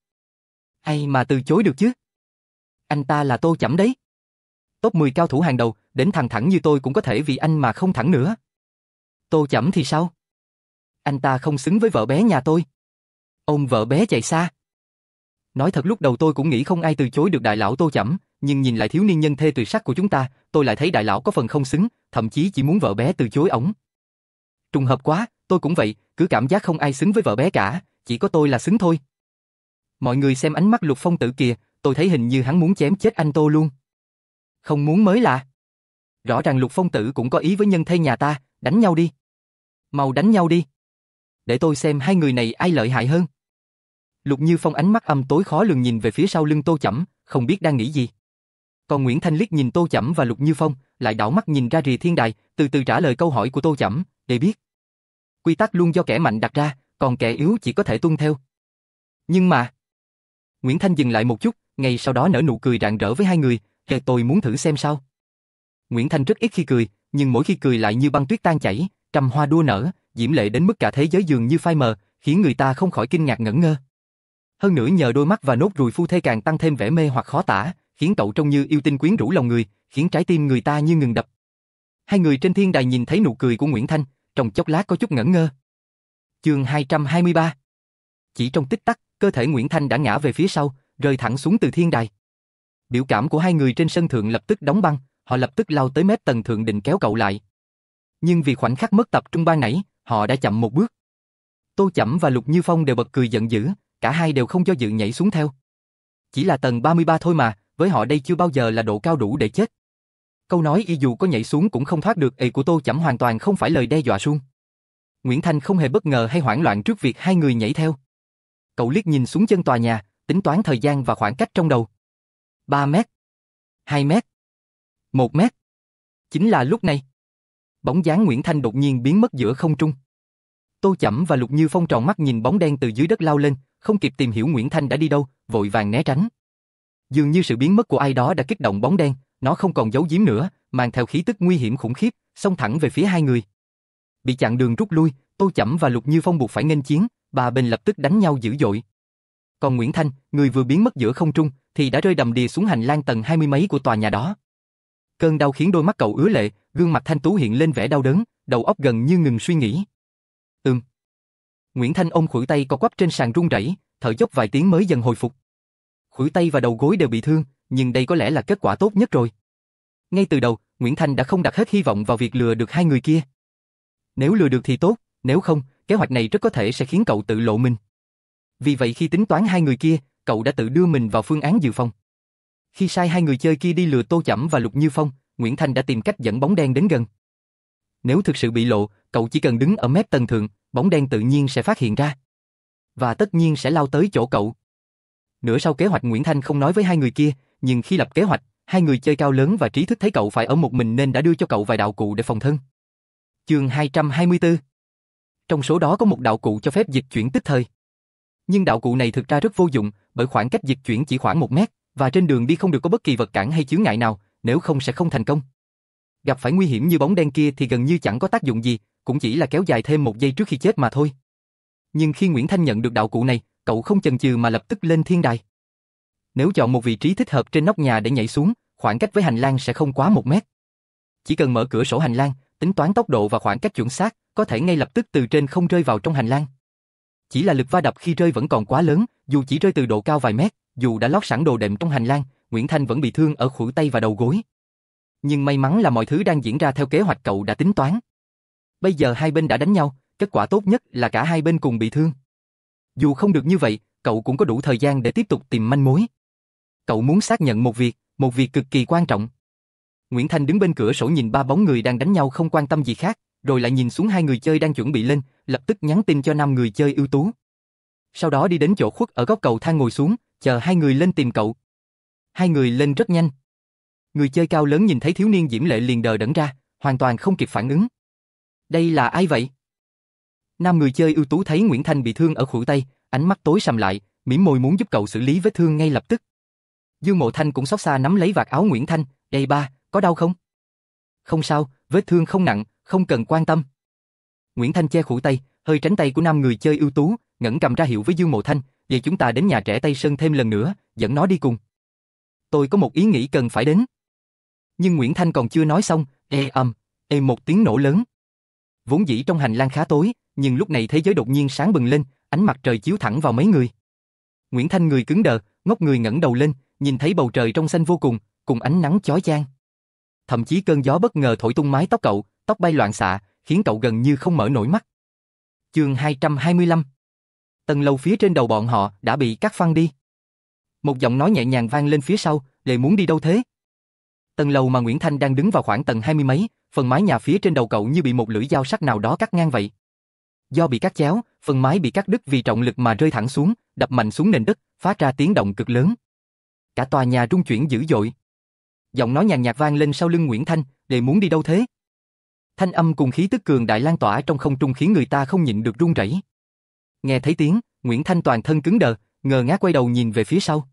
Ai mà từ chối được chứ? Anh ta là Tô Chẩm đấy. Top 10 cao thủ hàng đầu, đến thằng thẳng như tôi cũng có thể vì anh mà không thẳng nữa. Tô Chẩm thì sao? Anh ta không xứng với vợ bé nhà tôi. Ôm vợ bé chạy xa. Nói thật lúc đầu tôi cũng nghĩ không ai từ chối được đại lão Tô Chẩm, nhưng nhìn lại thiếu niên nhân thê tuyệt sắc của chúng ta, tôi lại thấy đại lão có phần không xứng, thậm chí chỉ muốn vợ bé từ chối ổng. Trùng hợp quá, tôi cũng vậy, cứ cảm giác không ai xứng với vợ bé cả, chỉ có tôi là xứng thôi. Mọi người xem ánh mắt Lục Phong Tử kìa, tôi thấy hình như hắn muốn chém chết anh Tô luôn. Không muốn mới lạ. Rõ ràng Lục Phong Tử cũng có ý với nhân thê nhà ta, đánh nhau đi. Mau đánh nhau đi. Để tôi xem hai người này ai lợi hại hơn. Lục Như Phong ánh mắt âm tối khó lường nhìn về phía sau lưng Tô Chẩm, không biết đang nghĩ gì. Còn Nguyễn Thanh liếc nhìn Tô Chẩm và Lục Như Phong, lại đảo mắt nhìn ra rìa thiên đài, từ từ trả lời câu hỏi của Tô Chẩm, để biết. Quy tắc luôn do kẻ mạnh đặt ra, còn kẻ yếu chỉ có thể tuân theo. Nhưng mà... Nguyễn Thanh dừng lại một chút, ngay sau đó nở nụ cười rạng rỡ với hai người, tôi muốn thử xem sao. Nguyễn Thanh rất ít khi cười, nhưng mỗi khi cười lại như băng tuyết tan chảy, trăm hoa đua nở, diễm lệ đến mức cả thế giới dường như phai mờ, khiến người ta không khỏi kinh ngạc ngẩn ngơ. Hơn nữa nhờ đôi mắt và nốt ruồi phu thê càng tăng thêm vẻ mê hoặc khó tả, khiến cậu trông như yêu tinh quyến rũ lòng người, khiến trái tim người ta như ngừng đập. Hai người trên thiên đài nhìn thấy nụ cười của Nguyễn Thanh, trong chốc lát có chút ngẩn ngơ. Chương 223. Chỉ trong tích tắc, cơ thể Nguyễn Thanh đã ngã về phía sau, rơi thẳng xuống từ thiên đài. Biểu cảm của hai người trên sân thượng lập tức đóng băng, họ lập tức lao tới mép tầng thượng định kéo cậu lại. Nhưng vì khoảnh khắc mất tập trung ban nãy, họ đã chậm một bước. Tô Chẩm và Lục Như Phong đều bật cười giận dữ, cả hai đều không do dự nhảy xuống theo. Chỉ là tầng 33 thôi mà, với họ đây chưa bao giờ là độ cao đủ để chết. Câu nói y dù có nhảy xuống cũng không thoát được của Tô Chẩm hoàn toàn không phải lời đe dọa suông. Nguyễn Thanh không hề bất ngờ hay hoảng loạn trước việc hai người nhảy theo. Cậu liếc nhìn xuống chân tòa nhà, tính toán thời gian và khoảng cách trong đầu. 3 mét, 2 mét, 1 mét. Chính là lúc này, bóng dáng Nguyễn Thanh đột nhiên biến mất giữa không trung. Tô Chẩm và Lục Như Phong tròn mắt nhìn bóng đen từ dưới đất lao lên, không kịp tìm hiểu Nguyễn Thanh đã đi đâu, vội vàng né tránh. Dường như sự biến mất của ai đó đã kích động bóng đen, nó không còn giấu giếm nữa, mang theo khí tức nguy hiểm khủng khiếp, xông thẳng về phía hai người. Bị chặn đường rút lui, Tô Chẩm và Lục Như Phong buộc phải nghênh chiến, ba bên lập tức đánh nhau dữ dội. Còn Nguyễn Thanh, người vừa biến mất giữa không trung, thì đã rơi đầm đìa xuống hành lang tầng 20 mấy của tòa nhà đó. Cơn đau khiến đôi mắt cậu ứa lệ, gương mặt thanh tú hiện lên vẻ đau đớn, đầu óc gần như ngừng suy nghĩ. Nguyễn Thanh ôm khuỷu tay co quắp trên sàn run rẩy, thở dốc vài tiếng mới dần hồi phục. Khuỷu tay và đầu gối đều bị thương, nhưng đây có lẽ là kết quả tốt nhất rồi. Ngay từ đầu, Nguyễn Thanh đã không đặt hết hy vọng vào việc lừa được hai người kia. Nếu lừa được thì tốt, nếu không, kế hoạch này rất có thể sẽ khiến cậu tự lộ mình. Vì vậy khi tính toán hai người kia, cậu đã tự đưa mình vào phương án dự phòng. Khi sai hai người chơi kia đi lừa Tô Chẩm và Lục Như Phong, Nguyễn Thanh đã tìm cách dẫn bóng đen đến gần. Nếu thực sự bị lộ, cậu chỉ cần đứng ở mép tầng thượng, bóng đen tự nhiên sẽ phát hiện ra. Và tất nhiên sẽ lao tới chỗ cậu. Nửa sau kế hoạch Nguyễn Thanh không nói với hai người kia, nhưng khi lập kế hoạch, hai người chơi cao lớn và trí thức thấy cậu phải ở một mình nên đã đưa cho cậu vài đạo cụ để phòng thân. Chương 224. Trong số đó có một đạo cụ cho phép dịch chuyển tức thời. Nhưng đạo cụ này thực ra rất vô dụng, bởi khoảng cách dịch chuyển chỉ khoảng 1 mét, và trên đường đi không được có bất kỳ vật cản hay chướng ngại nào, nếu không sẽ không thành công. Gặp phải nguy hiểm như bóng đen kia thì gần như chẳng có tác dụng gì, cũng chỉ là kéo dài thêm 1 giây trước khi chết mà thôi. Nhưng khi Nguyễn Thanh nhận được đạo cụ này, cậu không chần chừ mà lập tức lên thiên đài. Nếu chọn một vị trí thích hợp trên nóc nhà để nhảy xuống, khoảng cách với hành lang sẽ không quá 1 mét. Chỉ cần mở cửa sổ hành lang, tính toán tốc độ và khoảng cách chuẩn xác, có thể ngay lập tức từ trên không rơi vào trong hành lang. Chỉ là lực va đập khi rơi vẫn còn quá lớn, dù chỉ rơi từ độ cao vài mét, dù đã lót sẵn đồ đệm trong hành lang, Nguyễn Thanh vẫn bị thương ở khuỷu tay và đầu gối. Nhưng may mắn là mọi thứ đang diễn ra theo kế hoạch cậu đã tính toán. Bây giờ hai bên đã đánh nhau, kết quả tốt nhất là cả hai bên cùng bị thương. Dù không được như vậy, cậu cũng có đủ thời gian để tiếp tục tìm manh mối. Cậu muốn xác nhận một việc cực kỳ quan trọng. Nguyễn Thanh đứng bên cửa sổ nhìn ba bóng người đang đánh nhau không quan tâm gì khác, rồi lại nhìn xuống hai người chơi đang chuẩn bị lên, lập tức nhắn tin cho 5 người chơi ưu tú. Sau đó đi đến chỗ khuất ở góc cầu thang ngồi xuống, chờ hai người lên tìm cậu. Hai người lên rất nhanh. Người chơi cao lớn nhìn thấy thiếu niên diễm lệ liền đờ đẫn ra, hoàn toàn không kịp phản ứng. Đây là ai vậy? 5 người chơi ưu tú thấy Nguyễn Thanh bị thương ở khuỷu tay, ánh mắt tối sầm lại, mỉm môi muốn giúp cậu xử lý vết thương ngay lập tức. Dương Mộ Thanh cũng xót xa nắm lấy vạt áo Nguyễn Thanh, "Đây ba, có đau không?" "Không sao, vết thương không nặng, không cần quan tâm." Nguyễn Thanh che khuỷu tay, hơi tránh tay của 5 người chơi ưu tú, ngẩng cầm ra hiệu với Dương Mộ Thanh, "Vậy chúng ta đến nhà trẻ Tây Sơn thêm lần nữa, dẫn nó đi cùng. Tôi có một ý nghĩ cần phải đến." Nhưng Nguyễn Thanh còn chưa nói xong, một tiếng nổ lớn. Vốn dĩ trong hành lang khá tối, nhưng lúc này thế giới đột nhiên sáng bừng lên, ánh mặt trời chiếu thẳng vào mấy người. Nguyễn Thanh người cứng đờ, ngốc người ngẩng đầu lên, nhìn thấy bầu trời trong xanh vô cùng, cùng ánh nắng chói chang. Thậm chí cơn gió bất ngờ thổi tung mái tóc cậu, tóc bay loạn xạ, khiến cậu gần như không mở nổi mắt. Chương 225. Tầng lầu phía trên đầu bọn họ đã bị cắt phăng đi. Một giọng nói nhẹ nhàng vang lên phía sau, "Đệ muốn đi đâu thế?" Tầng lầu mà Nguyễn Thanh đang đứng vào khoảng tầng 20 mấy, phần mái nhà phía trên đầu cậu như bị một lưỡi dao sắc nào đó cắt ngang vậy. Do bị cắt chéo, phần mái bị cắt đứt vì trọng lực mà rơi thẳng xuống, đập mạnh xuống nền đất, phát ra tiếng động cực lớn. Cả tòa nhà rung chuyển dữ dội. Giọng nói nhàn nhạt vang lên sau lưng Nguyễn Thanh, "Đệ muốn đi đâu thế?" Thanh âm cùng khí tức cường đại lan tỏa trong không trung khiến người ta không nhịn được run rẩy. Nghe thấy tiếng, Nguyễn Thanh toàn thân cứng đờ, ngơ ngác quay đầu nhìn về phía sau.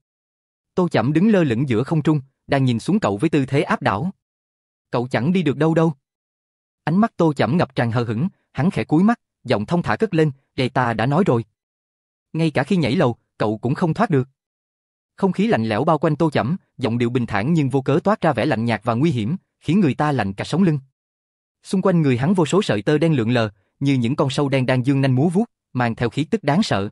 Tô Chẩm đứng lơ lửng giữa không trung, đang nhìn xuống cậu với tư thế áp đảo. "Cậu chẳng đi được đâu đâu." Ánh mắt Tô Chẩm ngập tràn hờ hững, hắn khẽ cúi mắt, giọng thông thả cất lên, "Đệ ta đã nói rồi. Ngay cả khi nhảy lầu, cậu cũng không thoát được." Không khí lạnh lẽo bao quanh Tô Chẩm, giọng điệu bình thản nhưng vô cớ toát ra vẻ lạnh nhạt và nguy hiểm, khiến người ta lạnh cả sống lưng. Xung quanh người hắn vô số sợi tơ đen lượn lờ, như những con sâu đen đang giương nanh múa vuốt, mang theo khí tức đáng sợ.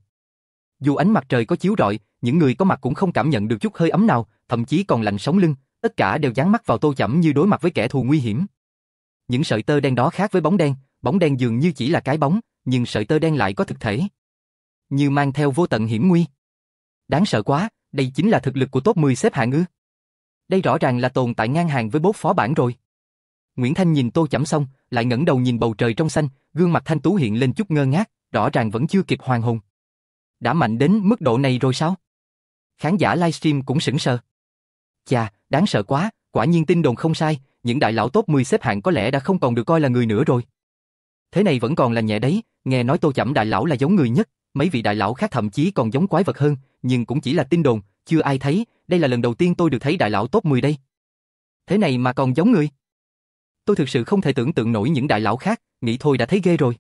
Dù ánh mặt trời có chiếu rọi, những người có mặt cũng không cảm nhận được chút hơi ấm nào, thậm chí còn lạnh sống lưng, tất cả đều dán mắt vào Tô Chẩm như đối mặt với kẻ thù nguy hiểm. Những sợi tơ đen đó khác với bóng đen dường như chỉ là cái bóng, nhưng sợi tơ đen lại có thực thể, như mang theo vô tận hiểm nguy. Đáng sợ quá, đây chính là thực lực của top 10 xếp hạng ư? Đây rõ ràng là tồn tại ngang hàng với bốt phó bản rồi. Nguyễn Thanh nhìn Tô Chẩm xong, lại ngẩng đầu nhìn bầu trời trong xanh, gương mặt thanh tú hiện lên chút ngơ ngác, rõ ràng vẫn chưa kịp hoàn hồn. Đã mạnh đến mức độ này rồi sao? Khán giả livestream cũng sững sờ. Chà, đáng sợ quá, quả nhiên tin đồn không sai, những đại lão top 10 xếp hạng có lẽ đã không còn được coi là người nữa rồi. Thế này vẫn còn là nhẹ đấy, nghe nói Tô Chẩm đại lão là giống người nhất, mấy vị đại lão khác thậm chí còn giống quái vật hơn, nhưng cũng chỉ là tin đồn, chưa ai thấy, đây là lần đầu tiên tôi được thấy đại lão top 10 đây. Thế này mà còn giống người. Tôi thực sự không thể tưởng tượng nổi những đại lão khác, nghĩ thôi đã thấy ghê rồi.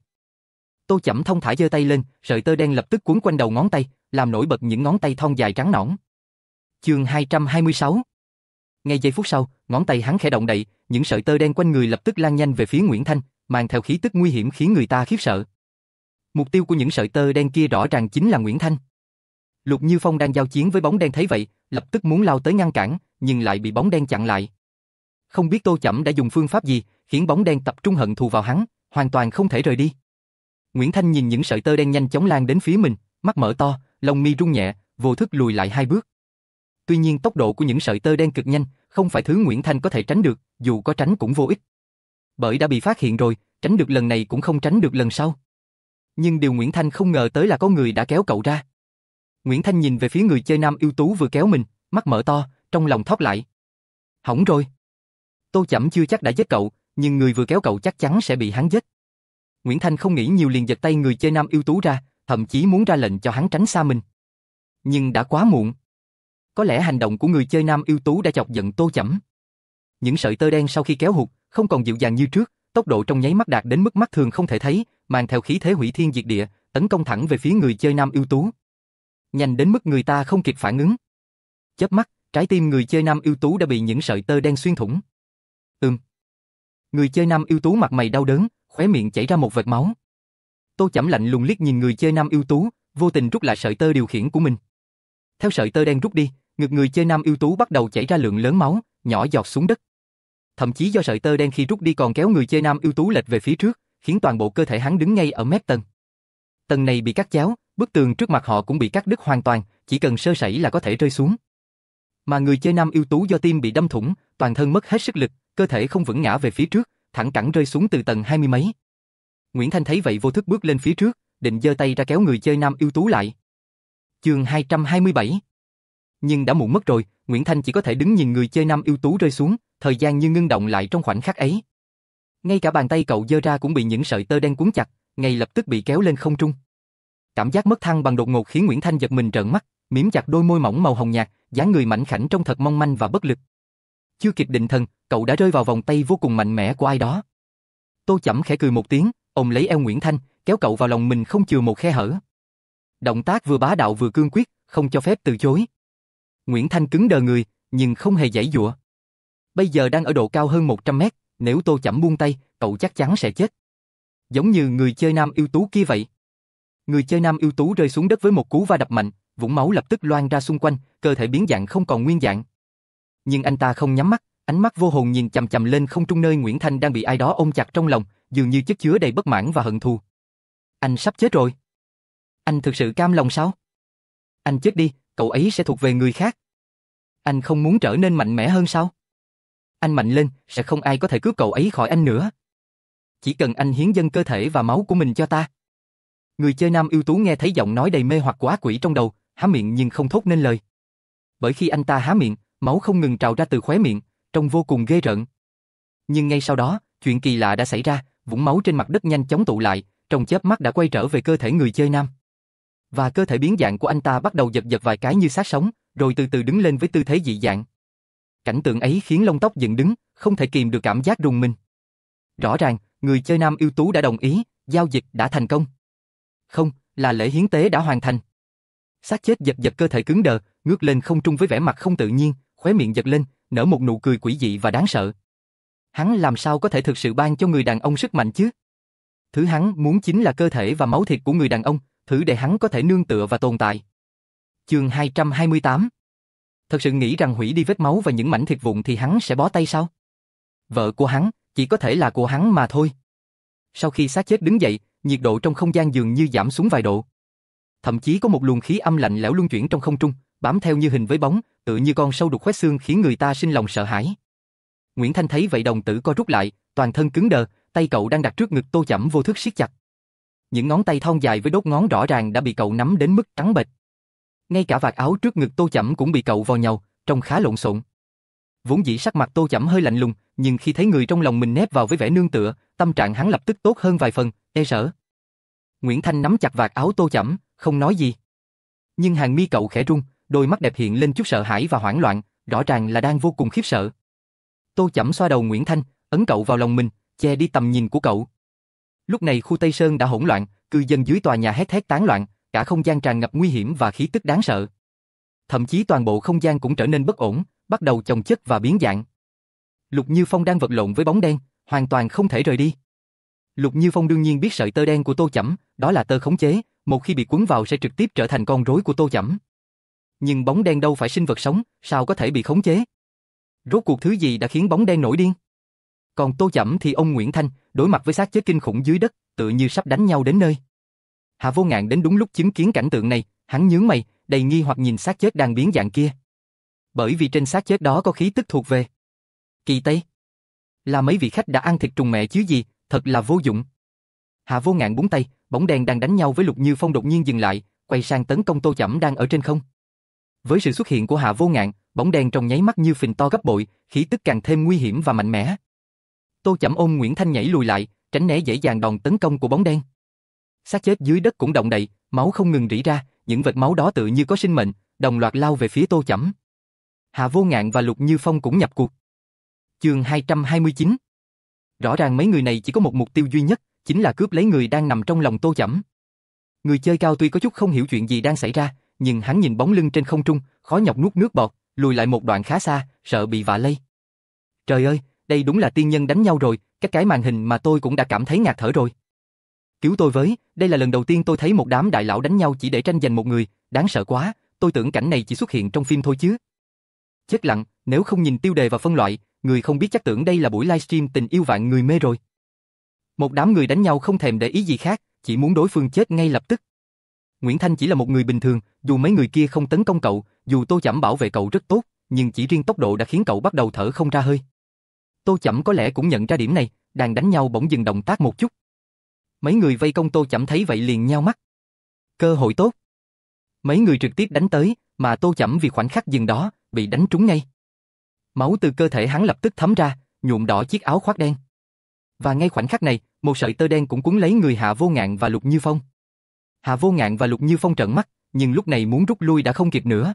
Tô Chẩm thông thả giơ tay lên, sợi tơ đen lập tức quấn quanh đầu ngón tay, làm nổi bật những ngón tay thon dài trắng nõn. Chương 226. Ngay giây phút sau, ngón tay hắn khẽ động đậy, những sợi tơ đen quanh người lập tức lan nhanh về phía Nguyễn Thanh, mang theo khí tức nguy hiểm khiến người ta khiếp sợ. Mục tiêu của những sợi tơ đen kia rõ ràng chính là Nguyễn Thanh. Lục Như Phong đang giao chiến với bóng đen thấy vậy, lập tức muốn lao tới ngăn cản, nhưng lại bị bóng đen chặn lại. Không biết Tô Chẩm đã dùng phương pháp gì, khiến bóng đen tập trung hận thù vào hắn, hoàn toàn không thể rời đi. Nguyễn Thanh nhìn những sợi tơ đen nhanh chóng lan đến phía mình, mắt mở to, lông mi rung nhẹ, vô thức lùi lại 2 bước. Tuy nhiên tốc độ của những sợi tơ đen cực nhanh, không phải thứ Nguyễn Thanh có thể tránh được, dù có tránh cũng vô ích. Bởi đã bị phát hiện rồi, tránh được lần này cũng không tránh được lần sau. Nhưng điều Nguyễn Thanh không ngờ tới là có người đã kéo cậu ra. Nguyễn Thanh nhìn về phía người chơi nam ưu tú vừa kéo mình, mắt mở to, trong lòng thót lại. Hỏng rồi. Tô Chẩm chưa chắc đã giết cậu, nhưng người vừa kéo cậu chắc chắn sẽ bị hắn giết. Nguyễn Thanh không nghĩ nhiều liền giật tay người chơi nam ưu tú ra, thậm chí muốn ra lệnh cho hắn tránh xa mình. Nhưng đã quá muộn. Có lẽ hành động của người chơi nam ưu tú đã chọc giận Tô Chẩm. Những sợi tơ đen sau khi kéo hụt, không còn dịu dàng như trước, tốc độ trong nháy mắt đạt đến mức mắt thường không thể thấy, mang theo khí thế hủy thiên diệt địa, tấn công thẳng về phía người chơi nam ưu tú. Nhanh đến mức người ta không kịp phản ứng. Chớp mắt, trái tim người chơi nam ưu tú đã bị những sợi tơ đen xuyên thủng. Người chơi nam ưu tú mặt mày đau đớn, khóe miệng chảy ra một vệt máu. Tô Chẩm lạnh lùng liếc nhìn người chơi nam ưu tú, vô tình rút lại sợi tơ điều khiển của mình. Theo sợi tơ đen rút đi, ngực người chơi nam ưu tú bắt đầu chảy ra lượng lớn máu, nhỏ giọt xuống đất. Thậm chí do sợi tơ đen khi rút đi còn kéo người chơi nam ưu tú lệch về phía trước, khiến toàn bộ cơ thể hắn đứng ngay ở mép tầng. Tầng này bị cắt chéo, bức tường trước mặt họ cũng bị cắt đứt hoàn toàn, chỉ cần sơ sẩy là có thể rơi xuống. Mà người chơi nam ưu tú do tim bị đâm thủng, toàn thân mất hết sức lực, cơ thể không vững ngã về phía trước, thẳng cẳng rơi xuống từ tầng 20 mấy. Nguyễn Thanh thấy vậy vô thức bước lên phía trước, định giơ tay ra kéo người chơi nam ưu tú lại. Chương 227. Nhưng đã muộn mất rồi, Nguyễn Thanh chỉ có thể đứng nhìn người chơi nam ưu tú rơi xuống, thời gian như ngưng động lại trong khoảnh khắc ấy. Ngay cả bàn tay cậu giơ ra cũng bị những sợi tơ đen cuốn chặt, ngay lập tức bị kéo lên không trung. Cảm giác mất thăng bằng đột ngột khiến Nguyễn Thanh giật mình trợn mắt, mím chặt đôi môi mỏng màu hồng nhạt, dáng người mảnh khảnh trông thật mong manh và bất lực. Chưa kịp định thần, cậu đã rơi vào vòng tay vô cùng mạnh mẽ của ai đó. Tô Chẩm khẽ cười một tiếng, ôm lấy eo Nguyễn Thanh, kéo cậu vào lòng mình không chừa một khe hở. Động tác vừa bá đạo vừa cương quyết, không cho phép từ chối. Nguyễn Thanh cứng đờ người, nhưng không hề giãy giụa. Bây giờ đang ở độ cao hơn 100 mét, nếu Tô Chẩm buông tay, cậu chắc chắn sẽ chết. Giống như người chơi nam ưu tú kia vậy. Người chơi nam ưu tú rơi xuống đất với một cú va đập mạnh, vũng máu lập tức loang ra xung quanh, cơ thể biến dạng không còn nguyên dạng. Nhưng anh ta không nhắm mắt, ánh mắt vô hồn nhìn chằm chằm lên không trung nơi Nguyễn Thanh đang bị ai đó ôm chặt trong lòng, dường như chất chứa đầy bất mãn và hận thù. Anh sắp chết rồi. Anh thực sự cam lòng sao? Anh chết đi, cậu ấy sẽ thuộc về người khác. Anh không muốn trở nên mạnh mẽ hơn sao? Anh mạnh lên, sẽ không ai có thể cướp cậu ấy khỏi anh nữa. Chỉ cần anh hiến dâng cơ thể và máu của mình cho ta. Người chơi nam ưu tú nghe thấy giọng nói đầy mê hoặc của ác quỷ trong đầu, há miệng nhưng không thốt nên lời. Bởi khi anh ta há miệng, máu không ngừng trào ra từ khóe miệng, trông vô cùng ghê rợn. Nhưng ngay sau đó, chuyện kỳ lạ đã xảy ra, vũng máu trên mặt đất nhanh chóng tụ lại, trong chớp mắt đã quay trở về cơ thể người chơi nam. Và cơ thể biến dạng của anh ta bắt đầu giật giật vài cái như xác sống, rồi từ từ đứng lên với tư thế dị dạng. Cảnh tượng ấy khiến lông tóc dựng đứng, không thể kìm được cảm giác rùng mình. Rõ ràng, người chơi nam ưu tú đã đồng ý, giao dịch đã thành công. Không, là lễ hiến tế đã hoàn thành. Xác chết giật giật cơ thể cứng đờ, ngước lên không trung với vẻ mặt không tự nhiên, khóe miệng giật lên, nở một nụ cười quỷ dị và đáng sợ. Hắn làm sao có thể thực sự ban cho người đàn ông sức mạnh chứ? Thứ hắn muốn chính là cơ thể và máu thịt của người đàn ông, thứ để hắn có thể nương tựa và tồn tại. Chương 228. Thật sự nghĩ rằng hủy đi vết máu và những mảnh thịt vụn thì hắn sẽ bó tay sao? Vợ của hắn, chỉ có thể là của hắn mà thôi. Sau khi xác chết đứng dậy, nhiệt độ trong không gian dường như giảm xuống vài độ. Thậm chí có một luồng khí âm lạnh lẽo luân chuyển trong không trung, bám theo như hình với bóng, tựa như con sâu đục khoét xương khiến người ta sinh lòng sợ hãi. Nguyễn Thanh thấy vậy đồng tử co rút lại, toàn thân cứng đờ, tay cậu đang đặt trước ngực Tô Chẩm vô thức siết chặt. Những ngón tay thon dài với đốt ngón rõ ràng đã bị cậu nắm đến mức trắng bệch. Ngay cả vạt áo trước ngực Tô Chẩm cũng bị cậu vò nhàu, trông khá lộn xộn. Vốn dĩ sắc mặt Tô Chẩm hơi lạnh lùng, nhưng khi thấy người trong lòng mình nép vào với vẻ nương tựa, tâm trạng hắn lập tức tốt hơn vài phần, e sợ. Nguyễn Thanh nắm chặt vạt áo Tô Chẩm, không nói gì. Nhưng hàng mi cậu khẽ rung, đôi mắt đẹp hiện lên chút sợ hãi và hoảng loạn, rõ ràng là đang vô cùng khiếp sợ. Tô Chẩm xoa đầu Nguyễn Thanh, ấn cậu vào lòng mình, che đi tầm nhìn của cậu. Lúc này khu Tây Sơn đã hỗn loạn, cư dân dưới tòa nhà hét thét tán loạn, cả không gian tràn ngập nguy hiểm và khí tức đáng sợ. Thậm chí toàn bộ không gian cũng trở nên bất ổn, bắt đầu chồng chất và biến dạng. Lục Như Phong đang vật lộn với bóng đen, hoàn toàn không thể rời đi. Lục Như Phong đương nhiên biết sợi tơ đen của Tô Chẩm, đó là tơ khống chế, một khi bị cuốn vào sẽ trực tiếp trở thành con rối của Tô Chẩm. Nhưng bóng đen đâu phải sinh vật sống, sao có thể bị khống chế? Rốt cuộc thứ gì đã khiến bóng đen nổi điên? Còn Tô Chẩm thì ông Nguyễn Thanh, đối mặt với xác chết kinh khủng dưới đất, tựa như sắp đánh nhau đến nơi. Hạ Vô Ngạn đến đúng lúc chứng kiến cảnh tượng này, hắn nhướng mày, đầy nghi hoặc nhìn xác chết đang biến dạng kia. Bởi vì trên xác chết đó có khí tức thuộc về Kỳ Tây. Là mấy vị khách đã ăn thịt trùng mẹ chứ gì, thật là vô dụng. Hạ Vô Ngạn búng tay, bóng đen đang đánh nhau với Lục Như Phong đột nhiên dừng lại, quay sang tấn công Tô Chẩm đang ở trên không. Với sự xuất hiện của Hạ Vô Ngạn, bóng đen trong nháy mắt như phình to gấp bội, khí tức càng thêm nguy hiểm và mạnh mẽ. Tô Chẩm ôm Nguyễn Thanh nhảy lùi lại, tránh né dễ dàng đòn tấn công của bóng đen. Xác chết dưới đất cũng động đậy, máu không ngừng rỉ ra, những vệt máu đó tự như có sinh mệnh, đồng loạt lao về phía Tô Chẩm. Hạ Vô Ngạn và Lục Như Phong cũng nhập cuộc. Chương 229. Rõ ràng mấy người này chỉ có một mục tiêu duy nhất, chính là cướp lấy người đang nằm trong lòng Tô Chẩm. Người chơi cao tuy có chút không hiểu chuyện gì đang xảy ra, nhưng hắn nhìn bóng lưng trên không trung, khó nhọc nuốt nước bọt, lùi lại một đoạn khá xa, sợ bị vạ lây. Trời ơi, đây đúng là tiên nhân đánh nhau rồi, cái màn hình mà tôi cũng đã cảm thấy ngạt thở rồi. Cứu tôi với, đây là lần đầu tiên tôi thấy một đám đại lão đánh nhau chỉ để tranh giành một người, đáng sợ quá, tôi tưởng cảnh này chỉ xuất hiện trong phim thôi chứ. Chết lặng, nếu không nhìn tiêu đề và phân loại, người không biết chắc tưởng đây là buổi livestream tình yêu vạn người mê rồi. Một đám người đánh nhau không thèm để ý gì khác, chỉ muốn đối phương chết ngay lập tức. Nguyễn Thanh chỉ là một người bình thường, dù mấy người kia không tấn công cậu, dù Tô Chẩm bảo vệ cậu rất tốt, nhưng chỉ riêng tốc độ đã khiến cậu bắt đầu thở không ra hơi. Tô Chẩm có lẽ cũng nhận ra điểm này, đang đánh nhau bỗng dừng động tác một chút. Mấy người vây công Tô Chẩm thấy vậy liền nhao mắt. Cơ hội tốt. Mấy người trực tiếp đánh tới, mà Tô Chẩm vì khoảnh khắc dừng đó, bị đánh trúng ngay. Máu từ cơ thể hắn lập tức thấm ra, nhuộm đỏ chiếc áo khoác đen. Và ngay khoảnh khắc này, một sợi tơ đen cũng quấn lấy người Hạ Vô Ngạn và Lục Như Phong. Hạ Vô Ngạn và Lục Như Phong trợn mắt, nhưng lúc này muốn rút lui đã không kịp nữa.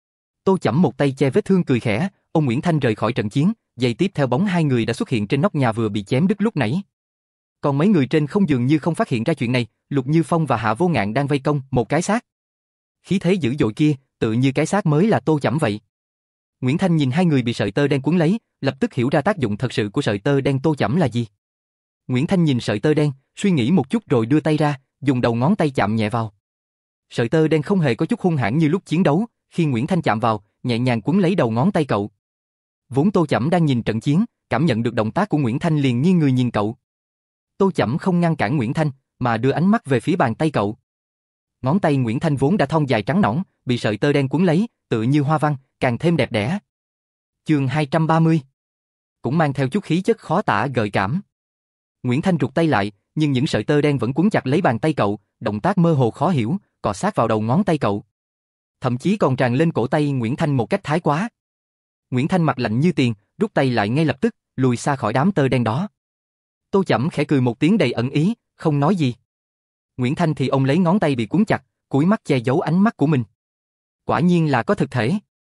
Tô Chẩm một tay che vết thương cười khẽ, ông Nguyễn Thanh rời khỏi trận chiến, giây tiếp theo bóng hai người đã xuất hiện trên nóc nhà vừa bị chém đứt lúc nãy. Còn mấy người trên không dường như không phát hiện ra chuyện này, Lục Như Phong và Hạ Vô Ngạn đang vây công một cái xác. Khí thế dữ dội kia, tự như cái xác mới là Tô Chẩm vậy. Nguyễn Thanh nhìn hai người bị sợi tơ đen quấn lấy, lập tức hiểu ra tác dụng thật sự của sợi tơ đen Tô Chẩm là gì. Nguyễn Thanh nhìn sợi tơ đen, suy nghĩ một chút rồi đưa tay ra, dùng đầu ngón tay chạm nhẹ vào. Sợi tơ đen không hề có chút hung hãn như lúc chiến đấu, khi Nguyễn Thanh chạm vào, nhẹ nhàng quấn lấy đầu ngón tay cậu. Vốn Tô Chẩm đang nhìn trận chiến, cảm nhận được động tác của Nguyễn Thanh liền nghiêng người nhìn cậu. Tô Chẩm không ngăn cản Nguyễn Thanh, mà đưa ánh mắt về phía bàn tay cậu. Ngón tay Nguyễn Thanh vốn đã thon dài trắng nõn, bị sợi tơ đen quấn lấy, tự như hoa văn, càng thêm đẹp đẽ. Chương 230. cũng mang theo chút khí chất khó tả gợi cảm. Nguyễn Thanh rụt tay lại, nhưng những sợi tơ đen vẫn quấn chặt lấy bàn tay cậu, động tác mơ hồ khó hiểu, cọ sát vào đầu ngón tay cậu. Thậm chí còn tràn lên cổ tay Nguyễn Thanh một cách thái quá. Nguyễn Thanh mặt lạnh như tiền, rút tay lại ngay lập tức, lùi xa khỏi đám tơ đen đó. Tô Chẩm khẽ cười một tiếng đầy ẩn ý, không nói gì. Nguyễn Thanh thì ôm lấy ngón tay bị cuốn chặt, cúi mắt che giấu ánh mắt của mình. Quả nhiên là có thực thể.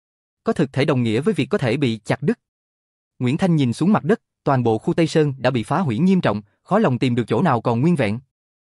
Có thực thể đồng nghĩa với việc có thể bị chặt đứt. Nguyễn Thanh nhìn xuống mặt đất, toàn bộ khu Tây Sơn đã bị phá hủy nghiêm trọng, khó lòng tìm được chỗ nào còn nguyên vẹn.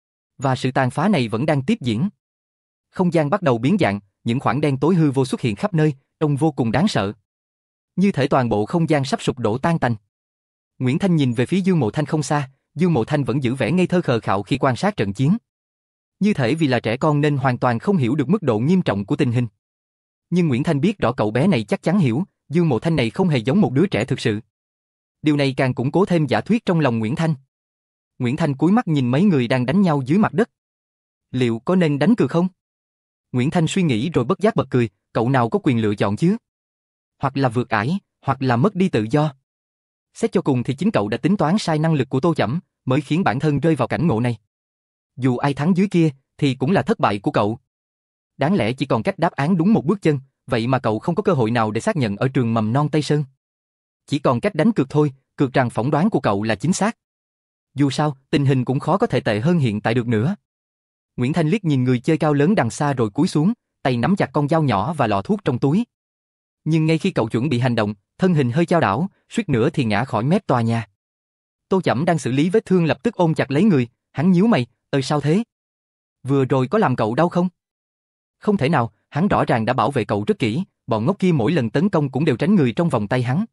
Và sự tàn phá này vẫn đang tiếp diễn. Không gian bắt đầu biến dạng, những khoảng đen tối hư vô xuất hiện khắp nơi, trông vô cùng đáng sợ. Như thể toàn bộ không gian sắp sụp đổ tan tành. Nguyễn Thanh nhìn về phía Dương Mộ Thanh không xa, Dương Mộ Thanh vẫn giữ vẻ ngây thơ khờ khạo khi quan sát trận chiến. Như thể vì là trẻ con nên hoàn toàn không hiểu được mức độ nghiêm trọng của tình hình. Nhưng Nguyễn Thanh biết rõ cậu bé này chắc chắn hiểu, Dương Mộ Thanh này không hề giống một đứa trẻ thực sự. Điều này càng củng cố thêm giả thuyết trong lòng Nguyễn Thanh. Nguyễn Thanh cúi mắt nhìn mấy người đang đánh nhau dưới mặt đất. Liệu có nên đánh cược không? Nguyễn Thanh suy nghĩ rồi bất giác bật cười, cậu nào có quyền lựa chọn chứ? Hoặc là vượt ải, hoặc là mất đi tự do. Xét cho cùng thì chính cậu đã tính toán sai năng lực của Tô Chẩm, mới khiến bản thân rơi vào cảnh ngộ này. Dù ai thắng dưới kia, thì cũng là thất bại của cậu. Đáng lẽ chỉ còn cách đáp án đúng một bước chân, vậy mà cậu không có cơ hội nào để xác nhận ở trường mầm non Tây Sơn. Chỉ còn cách đánh cược thôi, cược rằng phỏng đoán của cậu là chính xác. Dù sao, tình hình cũng khó có thể tệ hơn hiện tại được nữa. Nguyễn Thanh liếc nhìn người chơi cao lớn đằng xa rồi cúi xuống, tay nắm chặt con dao nhỏ và lọ thuốc trong túi. Nhưng ngay khi cậu chuẩn bị hành động, thân hình hơi chao đảo, suýt nữa thì ngã khỏi mép tòa nhà. Tô Chẩm đang xử lý vết thương lập tức ôm chặt lấy người, hắn nhíu mày, sao thế? Vừa rồi có làm cậu đau không? Không thể nào, hắn rõ ràng đã bảo vệ cậu rất kỹ, bọn ngốc kia mỗi lần tấn công cũng đều tránh người trong vòng tay hắn.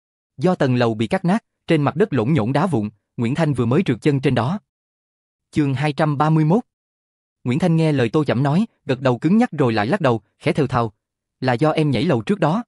Do tầng lầu bị cắt nát, trên mặt đất lộn nhổn đá vụn, Nguyễn Thanh vừa mới trượt chân trên đó. Chương 231. Nguyễn Thanh nghe lời Tô Chẩm nói, gật đầu cứng nhắc rồi lại lắc đầu, khẽ thều thào, là do em nhảy lầu trước đó.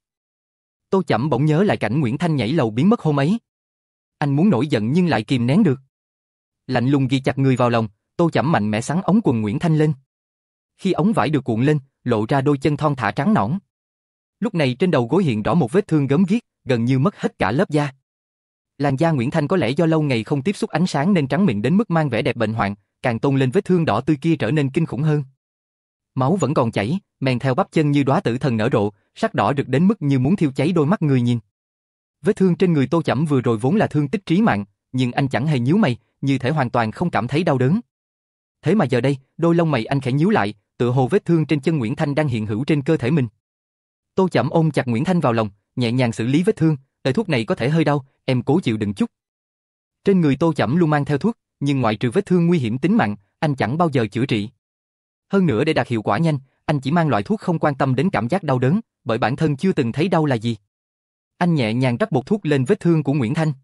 Tô Chẩm bỗng nhớ lại cảnh Nguyễn Thanh nhảy lầu biến mất hôm ấy. Anh muốn nổi giận nhưng lại kìm nén được. Lạnh lùng ghi chặt người vào lòng, Tô Chẩm mạnh mẽ xắn ống quần Nguyễn Thanh lên. Khi ống vải được cuộn lên, lộ ra đôi chân thon thả trắng nõn. Lúc này trên đầu gối hiện rõ một vết thương gớm ghiếc, gần như mất hết cả lớp da. Làn da Nguyễn Thanh có lẽ do lâu ngày không tiếp xúc ánh sáng nên trắng mịn đến mức mang vẻ đẹp bệnh hoạn, càng tôn lên vết thương đỏ tươi kia trở nên kinh khủng hơn. Máu vẫn còn chảy, men theo bắp chân như đóa tử thần nở rộ, sắc đỏ rực đến mức như muốn thiêu cháy đôi mắt người nhìn. Vết thương trên người Tô Chẩm vừa rồi vốn là thương tích trí mạng, nhưng anh chẳng hề nhíu mày, như thể hoàn toàn không cảm thấy đau đớn. Thế mà giờ đây, đôi lông mày anh khẽ nhíu lại, tựa hồ vết thương trên chân Nguyễn Thanh đang hiện hữu trên cơ thể mình. Tô Chẩm ôm chặt Nguyễn Thanh vào lòng, nhẹ nhàng xử lý vết thương, thuốc này có thể hơi đau, em cố chịu đựng chút. Trên người Tô Chẩm luôn mang theo thuốc, nhưng ngoại trừ vết thương nguy hiểm tính mạng, anh chẳng bao giờ chữa trị. Hơn nữa để đạt hiệu quả nhanh, anh chỉ mang loại thuốc không quan tâm đến cảm giác đau đớn, bởi bản thân chưa từng thấy đau là gì. Anh nhẹ nhàng rắc bột thuốc lên vết thương của Nguyễn Thanh.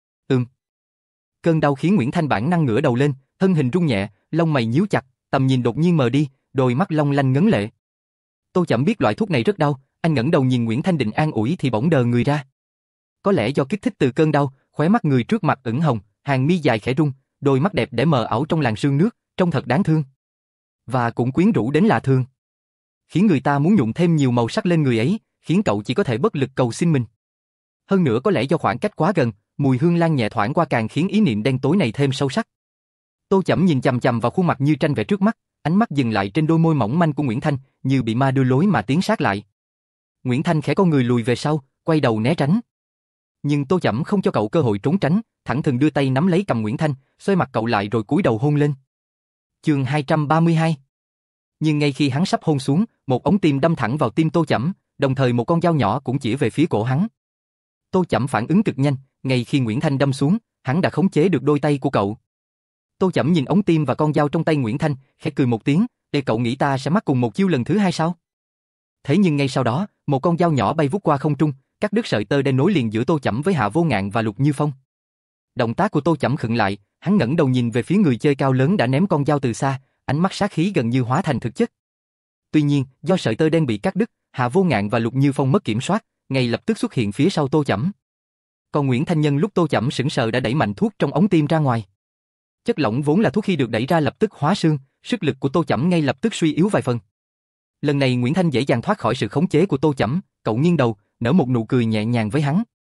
Cơn đau khiến Nguyễn Thanh bản năng ngửa đầu lên, thân hình rung nhẹ, lông mày nhíu chặt, tầm nhìn đột nhiên mờ đi, đôi mắt long lanh ngấn lệ. Tô Chẩm biết loại thuốc này rất đau, anh ngẩng đầu nhìn Nguyễn Thanh định an ủi thì bỗng đờ người ra. Có lẽ do kích thích từ cơn đau, khóe mắt người trước mặt ửng hồng, hàng mi dài khẽ rung, đôi mắt đẹp để mờ ảo trong làn sương nước, trông thật đáng thương. Và cũng quyến rũ đến lạ thường. Khiến người ta muốn nhuộm thêm nhiều màu sắc lên người ấy, khiến cậu chỉ có thể bất lực cầu xin mình. Hơn nữa có lẽ do khoảng cách quá gần, mùi hương lan nhẹ thoảng qua càng khiến ý niệm đen tối này thêm sâu sắc. Tô Chẩm nhìn chằm chằm vào khuôn mặt như tranh vẽ trước mắt, ánh mắt dừng lại trên đôi môi mỏng manh của Nguyễn Thanh, như bị ma đưa lối mà tiến sát lại. Nguyễn Thanh khẽ con người lùi về sau, quay đầu né tránh. Nhưng Tô Chẩm không cho cậu cơ hội trốn tránh, thẳng thừng đưa tay nắm lấy cầm Nguyễn Thanh, xoay mặt cậu lại rồi cúi đầu hôn lên. Chương 232. Nhưng ngay khi hắn sắp hôn xuống, một ống tim đâm thẳng vào tim Tô Chẩm, đồng thời một con dao nhỏ cũng chĩa về phía cổ hắn. Tô Chẩm phản ứng cực nhanh, ngay khi Nguyễn Thanh đâm xuống, hắn đã khống chế được đôi tay của cậu. Tô Chẩm nhìn ống tim và con dao trong tay Nguyễn Thanh, khẽ cười một tiếng, để cậu nghĩ ta sẽ mắc cùng một chiêu lần thứ hai sao? Thế nhưng ngay sau đó, một con dao nhỏ bay vút qua không trung, cắt đứt sợi tơ đen nối liền giữa Tô Chẩm với Hạ Vô Ngạn và Lục Như Phong. Động tác của Tô Chẩm khựng lại, hắn ngẩng đầu nhìn về phía người chơi cao lớn đã ném con dao từ xa, ánh mắt sát khí gần như hóa thành thực chất. Tuy nhiên, do sợi tơ đen bị cắt đứt, Hạ Vô Ngạn và Lục Như Phong mất kiểm soát, ngay lập tức xuất hiện phía sau Tô Chẩm. Còn Nguyễn Thanh nhân lúc Tô Chẩm sững sờ đã đẩy mạnh thuốc trong ống tim ra ngoài. Chất lỏng vốn là thuốc khi được đẩy ra lập tức hóa xương, sức lực của Tô Chẩm ngay lập tức suy yếu vài phần. Lần này Nguyễn Thanh dễ dàng thoát khỏi sự khống chế của Tô Chẩm, cậu nghiêng đầu, nở một nụ cười nhẹ nhàng với hắn.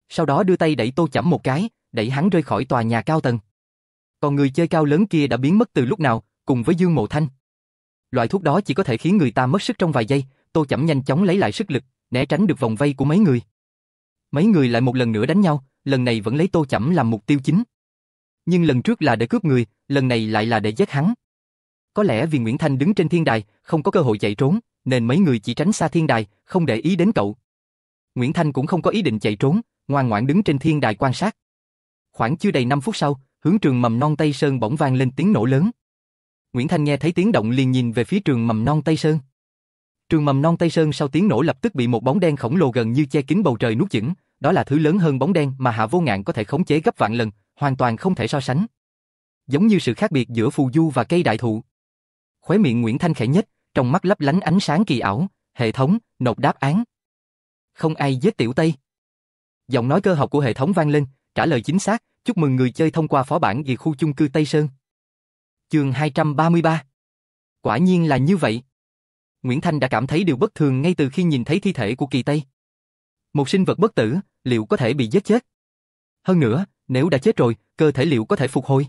Sau đó đưa tay đẩy Tô Chẩm một cái, đẩy hắn rơi khỏi tòa nhà cao tầng. Còn người chơi cao lớn kia đã biến mất từ lúc nào, cùng với Dương Mộ Thanh. Loại thuốc đó chỉ có thể khiến người ta mất sức trong vài giây, Tô Chẩm nhanh chóng lấy lại sức lực, né tránh được vòng vây của mấy người. Mấy người lại một lần nữa đánh nhau, lần này vẫn lấy Tô Chẩm làm mục tiêu chính. Nhưng lần trước là để cướp người, lần này lại là để giết hắn. Có lẽ vì Nguyễn Thanh đứng trên thiên đài, không có cơ hội chạy trốn, nên mấy người chỉ tránh xa thiên đài, không để ý đến cậu. Nguyễn Thanh cũng không có ý định chạy trốn, ngoan ngoãn đứng trên thiên đài quan sát. Khoảng chưa đầy 5 phút sau, hướng trường mầm non Tây Sơn bỗng vang lên tiếng nổ lớn. Nguyễn Thanh nghe thấy tiếng động liền nhìn về phía trường mầm non Tây Sơn. Trường mầm non Tây Sơn sau tiếng nổ lập tức bị một bóng đen khổng lồ gần như che kín bầu trời nuốt chửng, đó là thứ lớn hơn bóng đen mà Hạ Vô Ngạn có thể khống chế gấp vạn lần, hoàn toàn không thể so sánh. Giống như sự khác biệt giữa phù du và cây đại thụ. Khóe miệng Nguyễn Thanh khẽ nhếch, trong mắt lấp lánh ánh sáng kỳ ảo, hệ thống, nộp đáp án. Không ai giết Tiểu Tây. Giọng nói cơ học của hệ thống vang lên, trả lời chính xác, chúc mừng người chơi thông qua phó bản về khu chung cư Tây Sơn. Chương 233. Quả nhiên là như vậy. Nguyễn Thanh đã cảm thấy điều bất thường ngay từ khi nhìn thấy thi thể của Kỳ Tây. Một sinh vật bất tử, liệu có thể bị giết chết? Hơn nữa, nếu đã chết rồi, cơ thể liệu có thể phục hồi?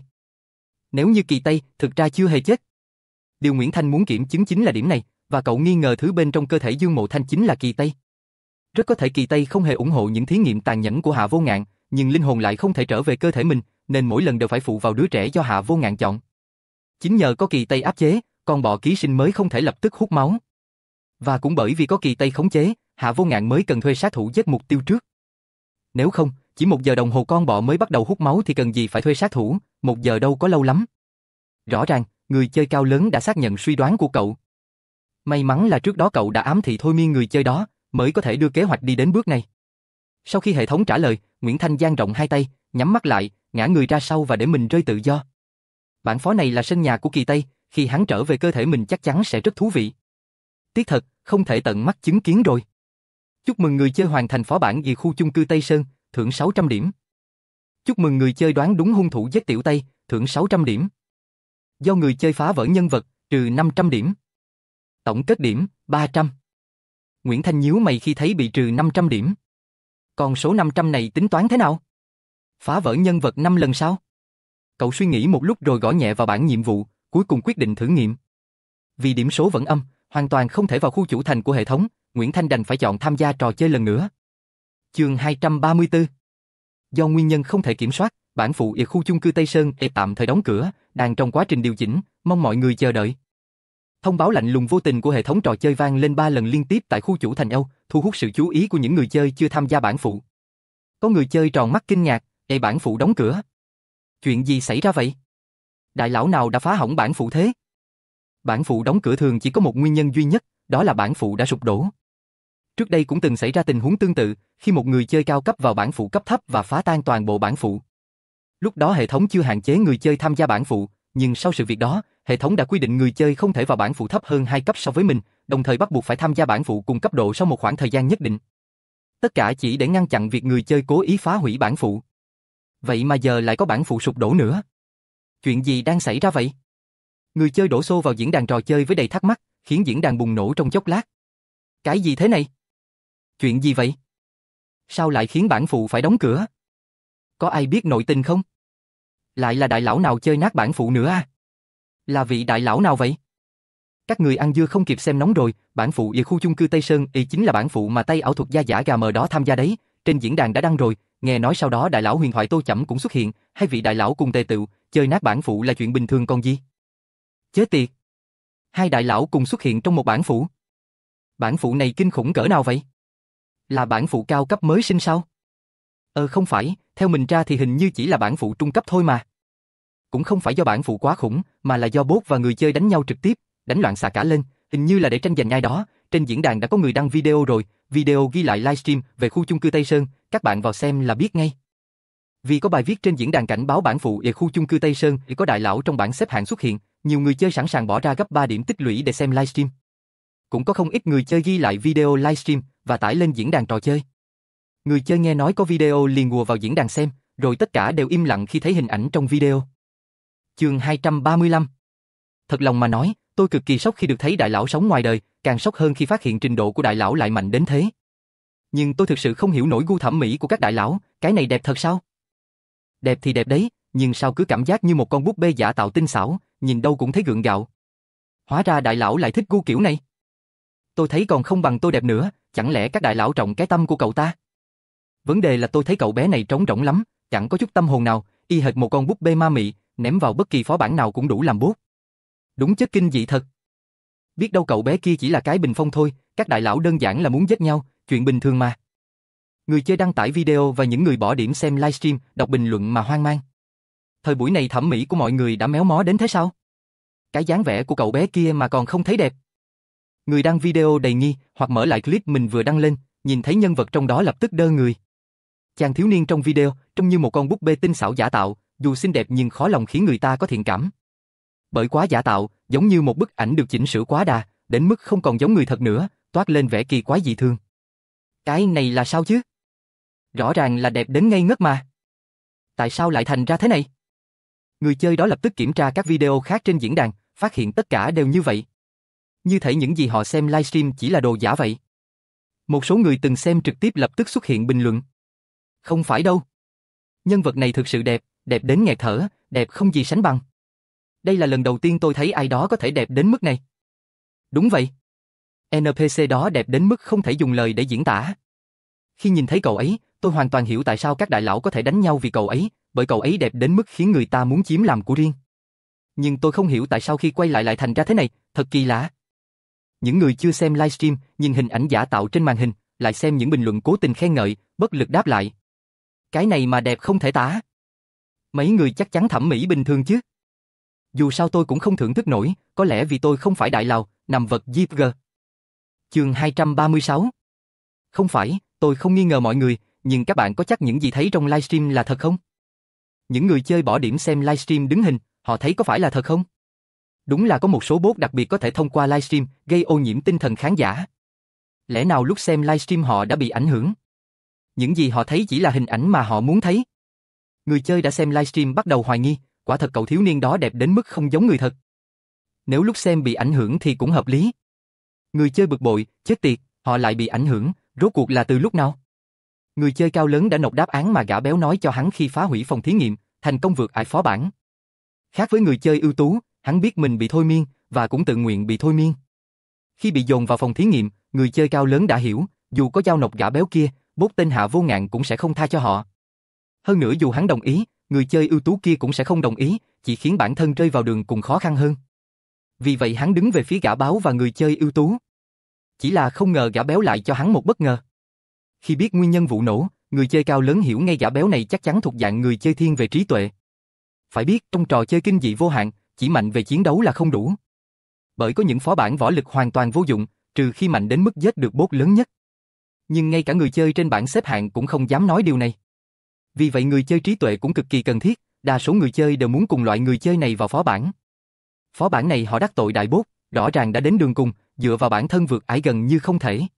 Nếu như Kỳ Tây thực ra chưa hề chết. Điều Nguyễn Thanh muốn kiểm chứng chính là điểm này, và cậu nghi ngờ thứ bên trong cơ thể Dương Mộ Thanh chính là Kỳ Tây. Rất có thể Kỳ Tây không hề ủng hộ những thí nghiệm tàn nhẫn của Hạ Vô Ngạn, nhưng linh hồn lại không thể trở về cơ thể mình, nên mỗi lần đều phải phụ vào đứa trẻ do Hạ Vô Ngạn chọn. Chính nhờ có Kỳ Tây áp chế, con bọ ký sinh mới không thể lập tức hút máu. Và cũng bởi vì có Kỳ Tây khống chế, Hạ Vô Ngạn mới cần thuê sát thủ giết mục tiêu trước. Nếu không, chỉ 1 giờ đồng hồ con bọ mới bắt đầu hút máu thì cần gì phải thuê sát thủ, 1 giờ đâu có lâu lắm. Rõ ràng, người chơi cao lớn đã xác nhận suy đoán của cậu. May mắn là trước đó cậu đã ám thị thôi miên người chơi đó, mới có thể đưa kế hoạch đi đến bước này. Sau khi hệ thống trả lời, Nguyễn Thanh dang rộng hai tay, nhắm mắt lại, ngã người ra sau và để mình rơi tự do. Bản phó này là sân nhà của Kỳ Tây, khi hắn trở về cơ thể mình chắc chắn sẽ rất thú vị. Tiếc thật, không thể tận mắt chứng kiến rồi. Chúc mừng người chơi hoàn thành phó bản về khu chung cư Tây Sơn, thưởng 600 điểm. Chúc mừng người chơi đoán đúng hung thủ giết Tiểu Tây, thưởng 600 điểm. Do người chơi phá vỡ nhân vật, trừ 500 điểm. Tổng kết điểm, 300. Nguyễn Thanh nhíu mày khi thấy bị trừ 500 điểm. Còn số 500 này tính toán thế nào? Phá vỡ nhân vật 5 lần sao? Cậu suy nghĩ một lúc rồi gõ nhẹ vào bảng nhiệm vụ, cuối cùng quyết định thử nghiệm. Vì điểm số vẫn âm, hoàn toàn không thể vào khu chủ thành của hệ thống, Nguyễn Thanh đành phải chọn tham gia trò chơi lần nữa. Chương 234. Do nguyên nhân không thể kiểm soát, bản phụ ở khu chung cư Tây Sơn tạm thời đóng cửa, đang trong quá trình điều chỉnh, mong mọi người chờ đợi. Thông báo lạnh lùng vô tình của hệ thống trò chơi vang lên 3 lần liên tiếp tại khu chủ thành Âu, thu hút sự chú ý của những người chơi chưa tham gia bản phụ. Có người chơi tròn mắt kinh ngạc, bản phụ đóng cửa. Chuyện gì xảy ra vậy? Đại lão nào đã phá hỏng bản phụ thế? Bản phụ đóng cửa thường chỉ có một nguyên nhân duy nhất, đó là bản phụ đã sụp đổ. Trước đây cũng từng xảy ra tình huống tương tự, khi một người chơi cao cấp vào bản phụ cấp thấp và phá tan toàn bộ bản phụ. Lúc đó hệ thống chưa hạn chế người chơi tham gia bản phụ, nhưng sau sự việc đó, hệ thống đã quy định người chơi không thể vào bản phụ thấp hơn 2 cấp so với mình, đồng thời bắt buộc phải tham gia bản phụ cùng cấp độ sau một khoảng thời gian nhất định. Tất cả chỉ để ngăn chặn việc người chơi cố ý phá hủy bản phụ. Vậy mà giờ lại có bản phụ sụp đổ nữa. Chuyện gì đang xảy ra vậy? Người chơi đổ xô vào diễn đàn trò chơi với đầy thắc mắc, khiến diễn đàn bùng nổ trong chốc lát. Cái gì thế này? Chuyện gì vậy? Sao lại khiến bản phụ phải đóng cửa? Có ai biết nội tình không? Lại là đại lão nào chơi nát bản phụ nữa à? Là vị đại lão nào vậy? Các người ăn dưa không kịp xem nóng rồi, bản phụ ở khu chung cư Tây Sơn chính là bản phụ mà tay ảo thuật gia giả gà mờ đó tham gia đấy, trên diễn đàn đã đăng rồi, nghe nói sau đó đại lão huyền thoại Tô Chẩm cũng xuất hiện, hai vị đại lão cùng tề tựu, chơi nát bản phụ là chuyện bình thường còn gì? Chết tiệt! Hai đại lão cùng xuất hiện trong một bản phụ. Bản phụ này kinh khủng cỡ nào vậy? Là bản phụ cao cấp mới sinh sao? Không phải, theo mình ra thì hình như chỉ là bản phụ trung cấp thôi mà. Cũng không phải do bản phụ quá khủng, mà là do bot và người chơi đánh nhau trực tiếp, đánh loạn xạ cả lên, hình như là để tranh giành ai đó. Trên diễn đàn đã có người đăng video rồi, video ghi lại livestream về khu chung cư Tây Sơn, các bạn vào xem là biết ngay. Vì có bài viết trên diễn đàn cảnh báo bản phụ ở khu chung cư Tây Sơn có đại lão trong bảng xếp hạng xuất hiện, nhiều người chơi sẵn sàng bỏ ra gấp 3 điểm tích lũy để xem livestream. Cũng có không ít người chơi ghi lại video livestream và tải lên diễn đàn trò chơi. Người chơi nghe nói có video liền ùa vào diễn đàn xem, rồi tất cả đều im lặng khi thấy hình ảnh trong video. Chương 235. Thật lòng mà nói, tôi cực kỳ sốc khi được thấy đại lão sống ngoài đời, càng sốc hơn khi phát hiện trình độ của đại lão lại mạnh đến thế. Nhưng tôi thực sự không hiểu nổi gu thẩm mỹ của các đại lão, cái này đẹp thật sao? Đẹp thì đẹp đấy, nhưng sao cứ cảm giác như một con búp bê giả tạo tinh xảo, nhìn đâu cũng thấy gượng gạo. Hóa ra đại lão lại thích gu kiểu này. Tôi thấy còn không bằng tôi đẹp nữa, chẳng lẽ các đại lão trọng cái tâm của cậu ta? Vấn đề là tôi thấy cậu bé này trống rỗng lắm, chẳng có chút tâm hồn nào, y hệt một con búp bê ma mị, ném vào bất kỳ phó bản nào cũng đủ làm bốt. Đúng chất kinh dị thật. Biết đâu cậu bé kia chỉ là cái bình phong thôi, các đại lão đơn giản là muốn giết nhau, chuyện bình thường mà. Người chơi đăng tải video và những người bỏ điểm xem livestream, đọc bình luận mà hoang mang. Thời buổi này thẩm mỹ của mọi người đã méo mó đến thế sao? Cái dáng vẻ của cậu bé kia mà còn không thấy đẹp. Người đăng video đầy nghi, hoặc mở lại clip mình vừa đăng lên, nhìn thấy nhân vật trong đó lập tức đơ người. Chàng thiếu niên trong video trông như một con búp bê tinh xảo giả tạo, dù xinh đẹp nhưng khó lòng khiến người ta có thiện cảm. Bởi quá giả tạo, giống như một bức ảnh được chỉnh sửa quá đà, đến mức không còn giống người thật nữa, toát lên vẻ kỳ quái dị thường. Cái này là sao chứ? Rõ ràng là đẹp đến ngây ngất mà. Tại sao lại thành ra thế này? Người chơi đó lập tức kiểm tra các video khác trên diễn đàn, phát hiện tất cả đều như vậy. Như thể những gì họ xem livestream chỉ là đồ giả vậy. Một số người từng xem trực tiếp lập tức xuất hiện bình luận. Không phải đâu. Nhân vật này thực sự đẹp, đẹp đến nghẹt thở, đẹp không gì sánh bằng. Đây là lần đầu tiên tôi thấy ai đó có thể đẹp đến mức này. Đúng vậy. NPC đó đẹp đến mức không thể dùng lời để diễn tả. Khi nhìn thấy cậu ấy, tôi hoàn toàn hiểu tại sao các đại lão có thể đánh nhau vì cậu ấy, bởi cậu ấy đẹp đến mức khiến người ta muốn chiếm làm của riêng. Nhưng tôi không hiểu tại sao khi quay lại thành ra thế này, thật kỳ lạ. Những người chưa xem livestream, nhìn hình ảnh giả tạo trên màn hình, lại xem những bình luận cố tình khen ngợi, bất lực đáp lại. Cái này mà đẹp không thể tả. Mấy người chắc chắn thẩm mỹ bình thường chứ. Dù sao tôi cũng không thưởng thức nổi, có lẽ vì tôi không phải đại lão, nằm vật Zipg. Chương 236. Không phải, tôi không nghi ngờ mọi người, nhưng các bạn có chắc những gì thấy trong livestream là thật không? Những người chơi bỏ điểm xem livestream đứng hình, họ thấy có phải là thật không? Đúng là có một số bot đặc biệt có thể thông qua livestream gây ô nhiễm tinh thần khán giả. Lẽ nào lúc xem livestream họ đã bị ảnh hưởng? Những gì họ thấy chỉ là hình ảnh mà họ muốn thấy. Người chơi đã xem livestream bắt đầu hoài nghi, quả thật cậu thiếu niên đó đẹp đến mức không giống người thật. Nếu lúc xem bị ảnh hưởng thì cũng hợp lý. Người chơi bực bội, chết tiệt, họ lại bị ảnh hưởng, rốt cuộc là từ lúc nào? Người chơi cao lớn đã nộp đáp án mà gã béo nói cho hắn khi phá hủy phòng thí nghiệm, thành công vượt ải phó bản. Khác với người chơi ưu tú, hắn biết mình bị thôi miên, và cũng tự nguyện bị thôi miên. Khi bị dồn vào phòng thí nghiệm, người chơi cao lớn đã hiểu, dù có giao nộp gã béo kia, bốt tên Hạ Vô Ngạn cũng sẽ không tha cho họ. Hơn nữa dù hắn đồng ý, người chơi ưu tú kia cũng sẽ không đồng ý, chỉ khiến bản thân rơi vào đường cùng khó khăn hơn. Vì vậy hắn đứng về phía gã báo và người chơi ưu tú. Chỉ là không ngờ gã béo lại cho hắn một bất ngờ. Khi biết nguyên nhân vụ nổ, người chơi cao lớn hiểu ngay gã béo này chắc chắn thuộc dạng người chơi thiên về trí tuệ. Phải biết trong trò chơi kinh dị vô hạn, chỉ mạnh về chiến đấu là không đủ. Bởi có những phó bản võ lực hoàn toàn vô dụng, trừ khi mạnh đến mức giết được boss lớn nhất. Nhưng ngay cả người chơi trên bảng xếp hạng cũng không dám nói điều này. Vì vậy người chơi trí tuệ cũng cực kỳ cần thiết, đa số người chơi đều muốn cùng loại người chơi này vào phó bản. Phó bản này họ đắc tội đại boss, rõ ràng đã đến đường cùng, dựa vào bản thân vượt ải gần như không thể.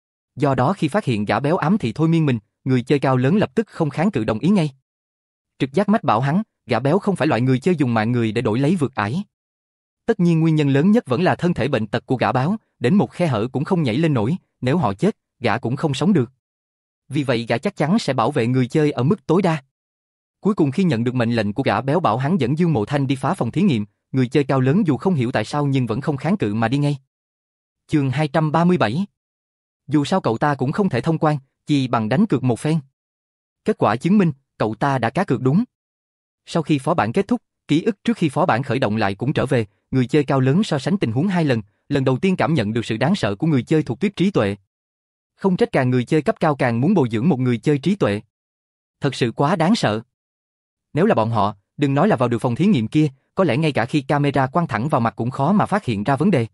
Do đó khi phát hiện gã béo ám thị thôi miên mình, người chơi cao lớn lập tức không kháng cự đồng ý ngay. Trực giác mách bảo hắn, gã béo không phải loại người chơi dùng mạng người để đổi lấy vượt ải. Tất nhiên nguyên nhân lớn nhất vẫn là thân thể bệnh tật của gã báo, đến một khe hở cũng không nhảy lên nổi, nếu họ chết, gã cũng không sống được. Vì vậy gã chắc chắn sẽ bảo vệ người chơi ở mức tối đa. Cuối cùng khi nhận được mệnh lệnh của gã béo bảo hắn dẫn Dương Mộ Thanh đi phá phòng thí nghiệm, người chơi cao lớn dù không hiểu tại sao nhưng vẫn không kháng cự mà đi ngay. Chương 237. Dù sao cậu ta cũng không thể thông quan, chỉ bằng đánh cược một phen. Kết quả chứng minh, cậu ta đã cá cược đúng. Sau khi phó bản kết thúc, ký ức trước khi phó bản khởi động lại cũng trở về, người chơi cao lớn so sánh tình huống 2 lần, lần đầu tiên cảm nhận được sự đáng sợ của người chơi thuộc tuyết trí tuệ. Không trách càng người chơi cấp cao càng muốn bồi dưỡng một người chơi trí tuệ. Thật sự quá đáng sợ. Nếu là bọn họ, đừng nói là vào được phòng thí nghiệm kia, có lẽ ngay cả khi camera quăng thẳng vào mặt cũng khó mà phát hiện ra vấn đề.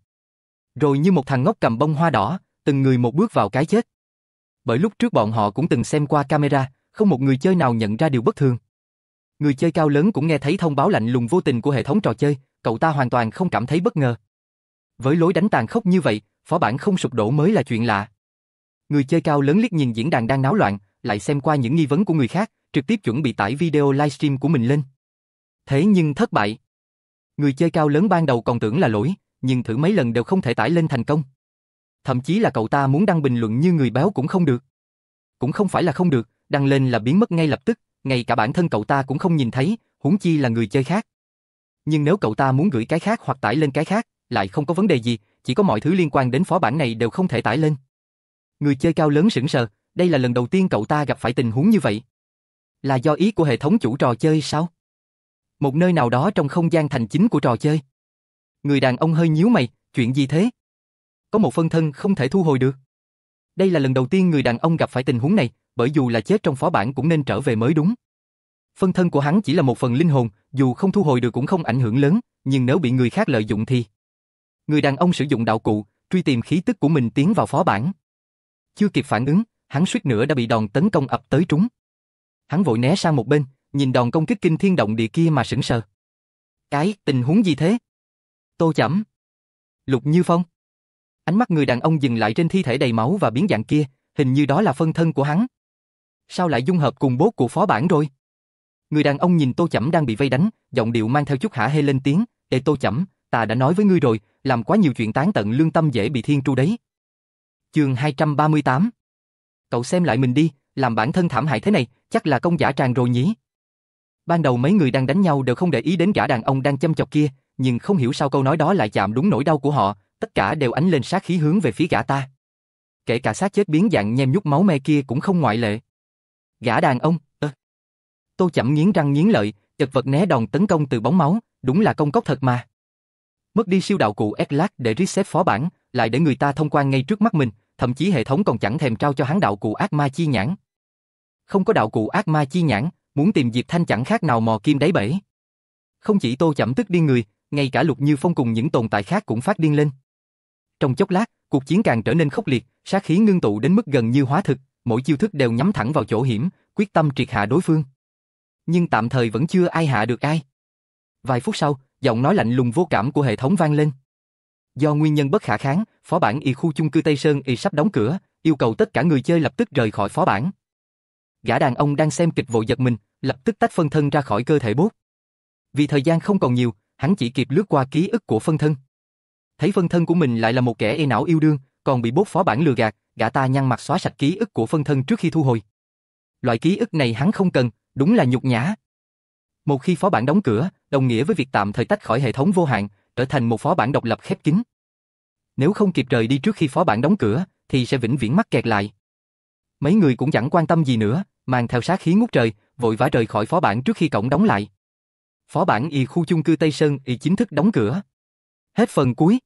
Rồi như một thằng ngốc cầm bông hoa đỏ, từng người một bước vào cái chết. Bởi lúc trước bọn họ cũng từng xem qua camera, không một người chơi nào nhận ra điều bất thường. Người chơi cao lớn cũng nghe thấy thông báo lạnh lùng vô tình của hệ thống trò chơi, cậu ta hoàn toàn không cảm thấy bất ngờ. Với lối đánh tàn khốc như vậy, phó bản không sụp đổ mới là chuyện lạ. Người chơi cao lớn liếc nhìn diễn đàn đang náo loạn, lại xem qua những nghi vấn của người khác, trực tiếp chuẩn bị tải video livestream của mình lên. Thế nhưng thất bại. Người chơi cao lớn ban đầu còn tưởng là lỗi, nhưng thử mấy lần đều không thể tải lên thành công. Thậm chí là cậu ta muốn đăng bình luận như người béo cũng không được. cũng không phải là không được, đăng lên là biến mất ngay lập tức, ngay cả bản thân cậu ta cũng không nhìn thấy, huống chi là người chơi khác. Nhưng nếu cậu ta muốn gửi cái khác hoặc tải lên cái khác, lại không có vấn đề gì, chỉ có mọi thứ liên quan đến phó bản này đều không thể tải lên. Người chơi cao lớn sững sờ, đây là lần đầu tiên cậu ta gặp phải tình huống như vậy. Là do ý của hệ thống chủ trò chơi sao? Một nơi nào đó trong không gian thành chính của trò chơi. Người đàn ông hơi nhíu mày, chuyện gì thế? Có một phân thân không thể thu hồi được. Đây là lần đầu tiên người đàn ông gặp phải tình huống này, bởi dù là chết trong phó bản cũng nên trở về mới đúng. Phân thân của hắn chỉ là một phần linh hồn, dù không thu hồi được cũng không ảnh hưởng lớn, nhưng nếu bị người khác lợi dụng thì... Người đàn ông sử dụng đạo cụ, truy tìm khí tức của mình tiến vào phó bản. Chưa kịp phản ứng, hắn suýt nữa đã bị đòn tấn công ập tới trúng. Hắn vội né sang một bên, nhìn đòn công kích kinh thiên động địa kia mà sững sờ. Cái tình huống gì thế? Tô Chẩm, Lục Như Phong. Ánh mắt người đàn ông dừng lại trên thi thể đầy máu và biến dạng kia, hình như đó là phân thân của hắn. Sao lại dung hợp cùng bốt của phó bản rồi? Người đàn ông nhìn Tô Chẩm đang bị vây đánh, giọng điệu mang theo chút hả hê lên tiếng, "Ê Tô Chẩm, ta đã nói với ngươi rồi, làm quá nhiều chuyện tán tận lương tâm dễ bị thiên tru đấy." Chương 238. Cậu xem lại mình đi, làm bản thân thảm hại thế này, chắc là công giả tràng rồi nhỉ? Ban đầu mấy người đang đánh nhau đều không để ý đến gã đàn ông đang châm chọc kia, nhưng không hiểu sao câu nói đó lại chạm đúng nỗi đau của họ, tất cả đều ánh lên sát khí hướng về phía gã ta. Kể cả xác chết biến dạng nhem nhút máu me kia cũng không ngoại lệ. Gã đàn ông, Tô Chẩm nghiến răng nghiến lợi, chật vật né đòn tấn công từ bóng máu, đúng là công cốc thật mà. Mất đi siêu đạo cụ Atlas để reset phó bản, lại để người ta thông quan ngay trước mắt mình, thậm chí hệ thống còn chẳng thèm trao cho hắn đạo cụ ác ma chi nhãn. Không có đạo cụ ác ma chi nhãn, muốn tìm Diệp Thanh chẳng khác nào mò kim đáy bể. Không chỉ Tô Chẩm tức điên người, ngay cả Lục Như Phong cùng những tồn tại khác cũng phát điên lên. Trong chốc lát, cuộc chiến càng trở nên khốc liệt, sát khí ngưng tụ đến mức gần như hóa thực, mỗi chiêu thức đều nhắm thẳng vào chỗ hiểm, quyết tâm triệt hạ đối phương. Nhưng tạm thời vẫn chưa ai hạ được ai. Vài phút sau, giọng nói lạnh lùng vô cảm của hệ thống vang lên. Do nguyên nhân bất khả kháng, phó bản y khu chung cư Tây Sơn y sắp đóng cửa, yêu cầu tất cả người chơi lập tức rời khỏi phó bản. Gã đàn ông đang xem kịch vội giật mình, lập tức tách phân thân ra khỏi cơ thể bốt. Vì thời gian không còn nhiều, hắn chỉ kịp lướt qua ký ức của phân thân. Thấy phân thân của mình lại là một kẻ ê não yêu đương, còn bị bốt phó bản lừa gạt, gã ta nhăn mặt xóa sạch ký ức của phân thân trước khi thu hồi. Loại ký ức này hắn không cần, đúng là nhục nhã. Một khi phó bản đóng cửa, đồng nghĩa với việc tạm thời tách khỏi hệ thống vô hạn, trở thành một phó bản độc lập khép kín. Nếu không kịp rời đi trước khi phó bản đóng cửa, thì sẽ vĩnh viễn mắc kẹt lại. Mấy người cũng chẳng quan tâm gì nữa, mang theo sát khí ngút trời, vội vã rời khỏi phó bản trước khi cổng đóng lại. Phó bản y khu chung cư Tây Sơn y chính thức đóng cửa. Hết phần cuối.